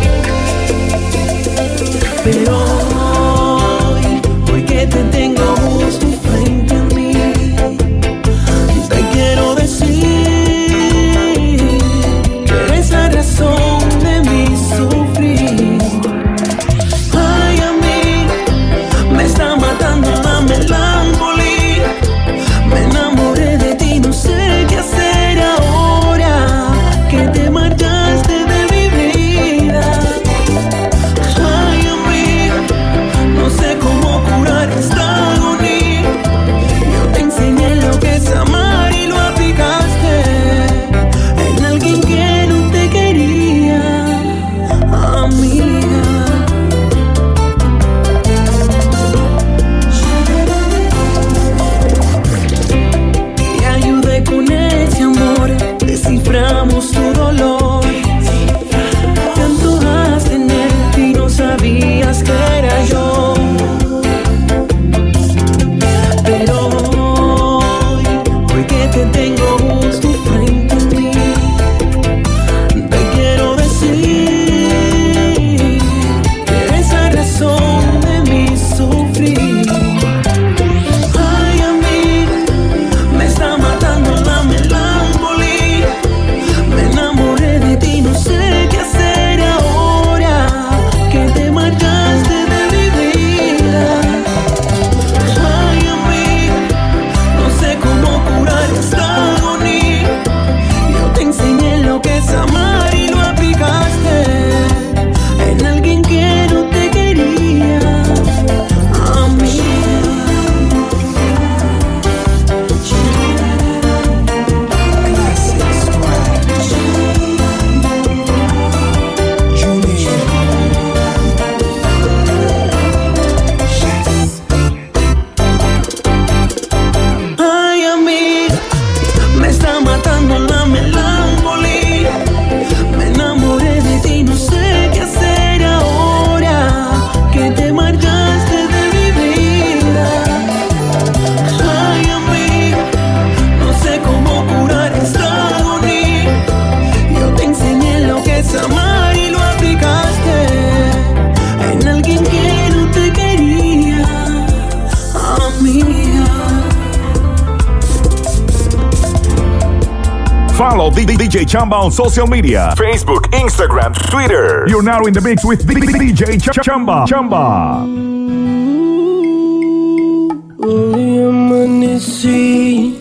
Pero hoy que te tengo justo frente a mí, te quiero decir que eres la razón de mi sufrir. Ay, a mí me está matando la melancolía. Me enamoré de ti, no sé qué hacer ahora que te marchaste de mi vida. Ay, amiga, no sé cómo curar esta agonía. Yo te enseñé lo que es amar y lo aplicaste en alguien que no te quería, amiga. Te ayudé con ese amor, desciframos tu dolor. Te antojaste en él y no sabías que era yo. Pero hoy que te tengo justo frente a mí, te quiero decir que eres la razón de mi sufrir. Ay, amiga, me está matando la melancolía. Me enamoré de ti, no sé qué hacer ahora que te marchaste de mi vida. Ay, amiga, no sé cómo curar esta agonía. Yo te enseñé lo que es amar y lo aplicaste en alguien que no te quería, amiga. Ay, amiga, me está matando la melancolía. Me enamoré de ti, no sé qué hacer ahora que te marchaste de mi vida. Ay, amiga, no sé cómo curar esta agonía. Yo te enseñé lo que es amar y lo aplicaste en alguien que no te quería, amiga. Follow DJ Chamba on social media. Facebook, Instagram, Twitter. You're now in the mix with DJ Chamba. Hoy amanecí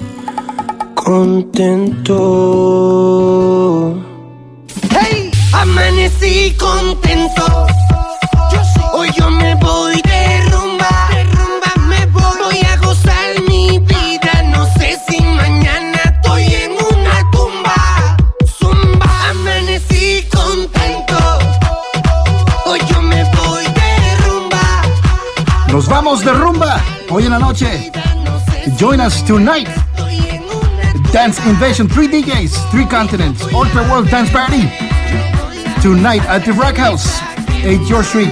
contento. Hey, amanecí contento. Hoy yo me voy de rumba. Me voy a gozar mi vida. No sé si mañana estoy en una tumba. Zumba, amanecí contento. Hoy yo me voy de rumba. Nos vamos de rumba hoy en la noche. Join us tonight. Dance Invasion, 3 DJs, 3 continents, Ultra World Dance Party. Tonight at the Rock House, 8 George Street.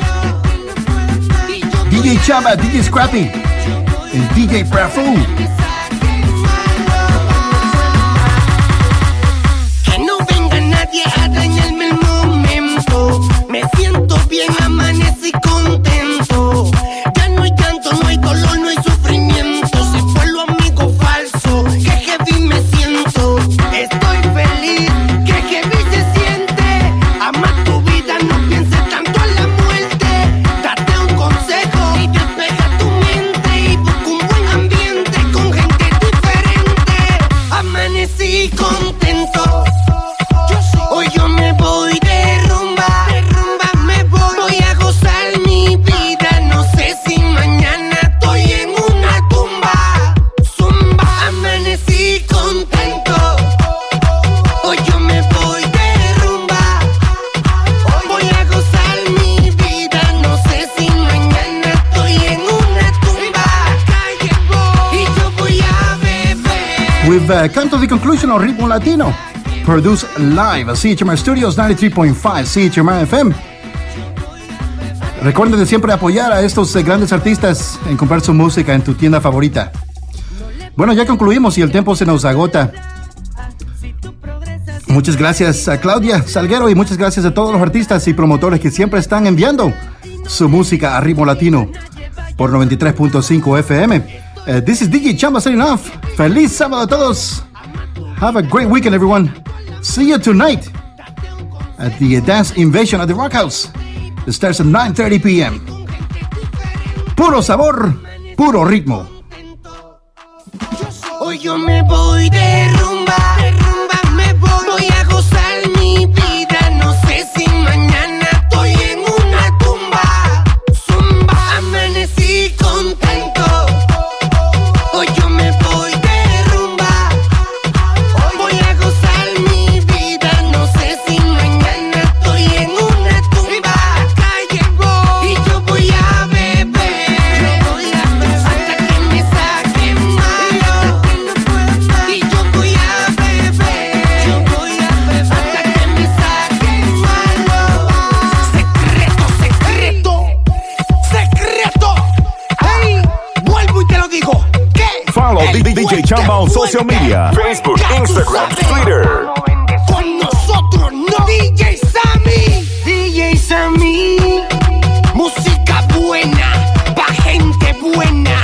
DJ Chamba, DJ Scrappy, and DJ Prafu. Que no venga nadie a dañarme el momento. Me siento bien, amanecí contento. Ya no hay llanto, no hay dolor, no hay sufrimiento. Se fue lo amigo falso, que heavy me siento. Estoy feliz, que heavy se siente. Ama tu vida, no pienses tanto en la muerte. Date un consejo y despeja tu mente. Y busca un buen ambiente con gente diferente. Amanecí contento. Hoy yo me voy de rumba. Me voy a gozar mi vida. No sé si mañana estoy en una tumba. Zumba, amanecí contento. Hoy yo me voy de rumba. we've come to the conclusion of Ritmo Latino. Produced live at CHMR Studios 93.5 CHMR FM. Recuerden de siempre apoyar a estos grandes artistas en comprar su música en tu tienda favorita. Bueno, ya concluimos y el tiempo se nos agota. Muchas gracias a Claudia Salguero y muchas gracias a todos los artistas y promotores que siempre están enviando su música a Ritmo Latino por 93.5 FM. This is DJ Chamba signing off. Feliz sábado a todos. Have a great weekend, everyone. See you tonight at the Dance Invasion at the Rock House. It starts at 9:30 p.m. Puro sabor, puro ritmo. Hoy yo me voy de rumba, me voy a gozar mi vida. No sé si mañana estoy en una tumba. Zumba, amanecí contento. Hoy yo me voy de rumba, voy a gozar mi vida. No sé si mañana estoy en una tumba. Calle voy y yo voy a beber, hasta que me saquen malo. Y yo voy a beber, hasta que me saquen malo. Secreto. Hey, vuelvo y te lo digo. Follow DJ Chamba on social media. Facebook, Instagram, Twitter. Con nosotros no. DJ Sammy, música buena, pa' gente buena.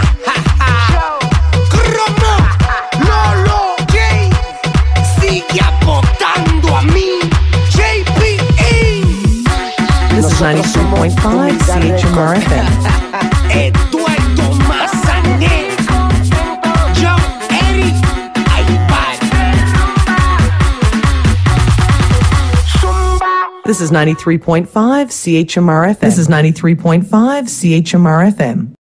Cromo, Lolo, Jay, sigue apostando a mí. JPE. This is 92.5 CHMR FM. Eduardo Mazanet, John Eric, iPad. This is 93.5 CHMR FM. This is 93.5 CHMR FM.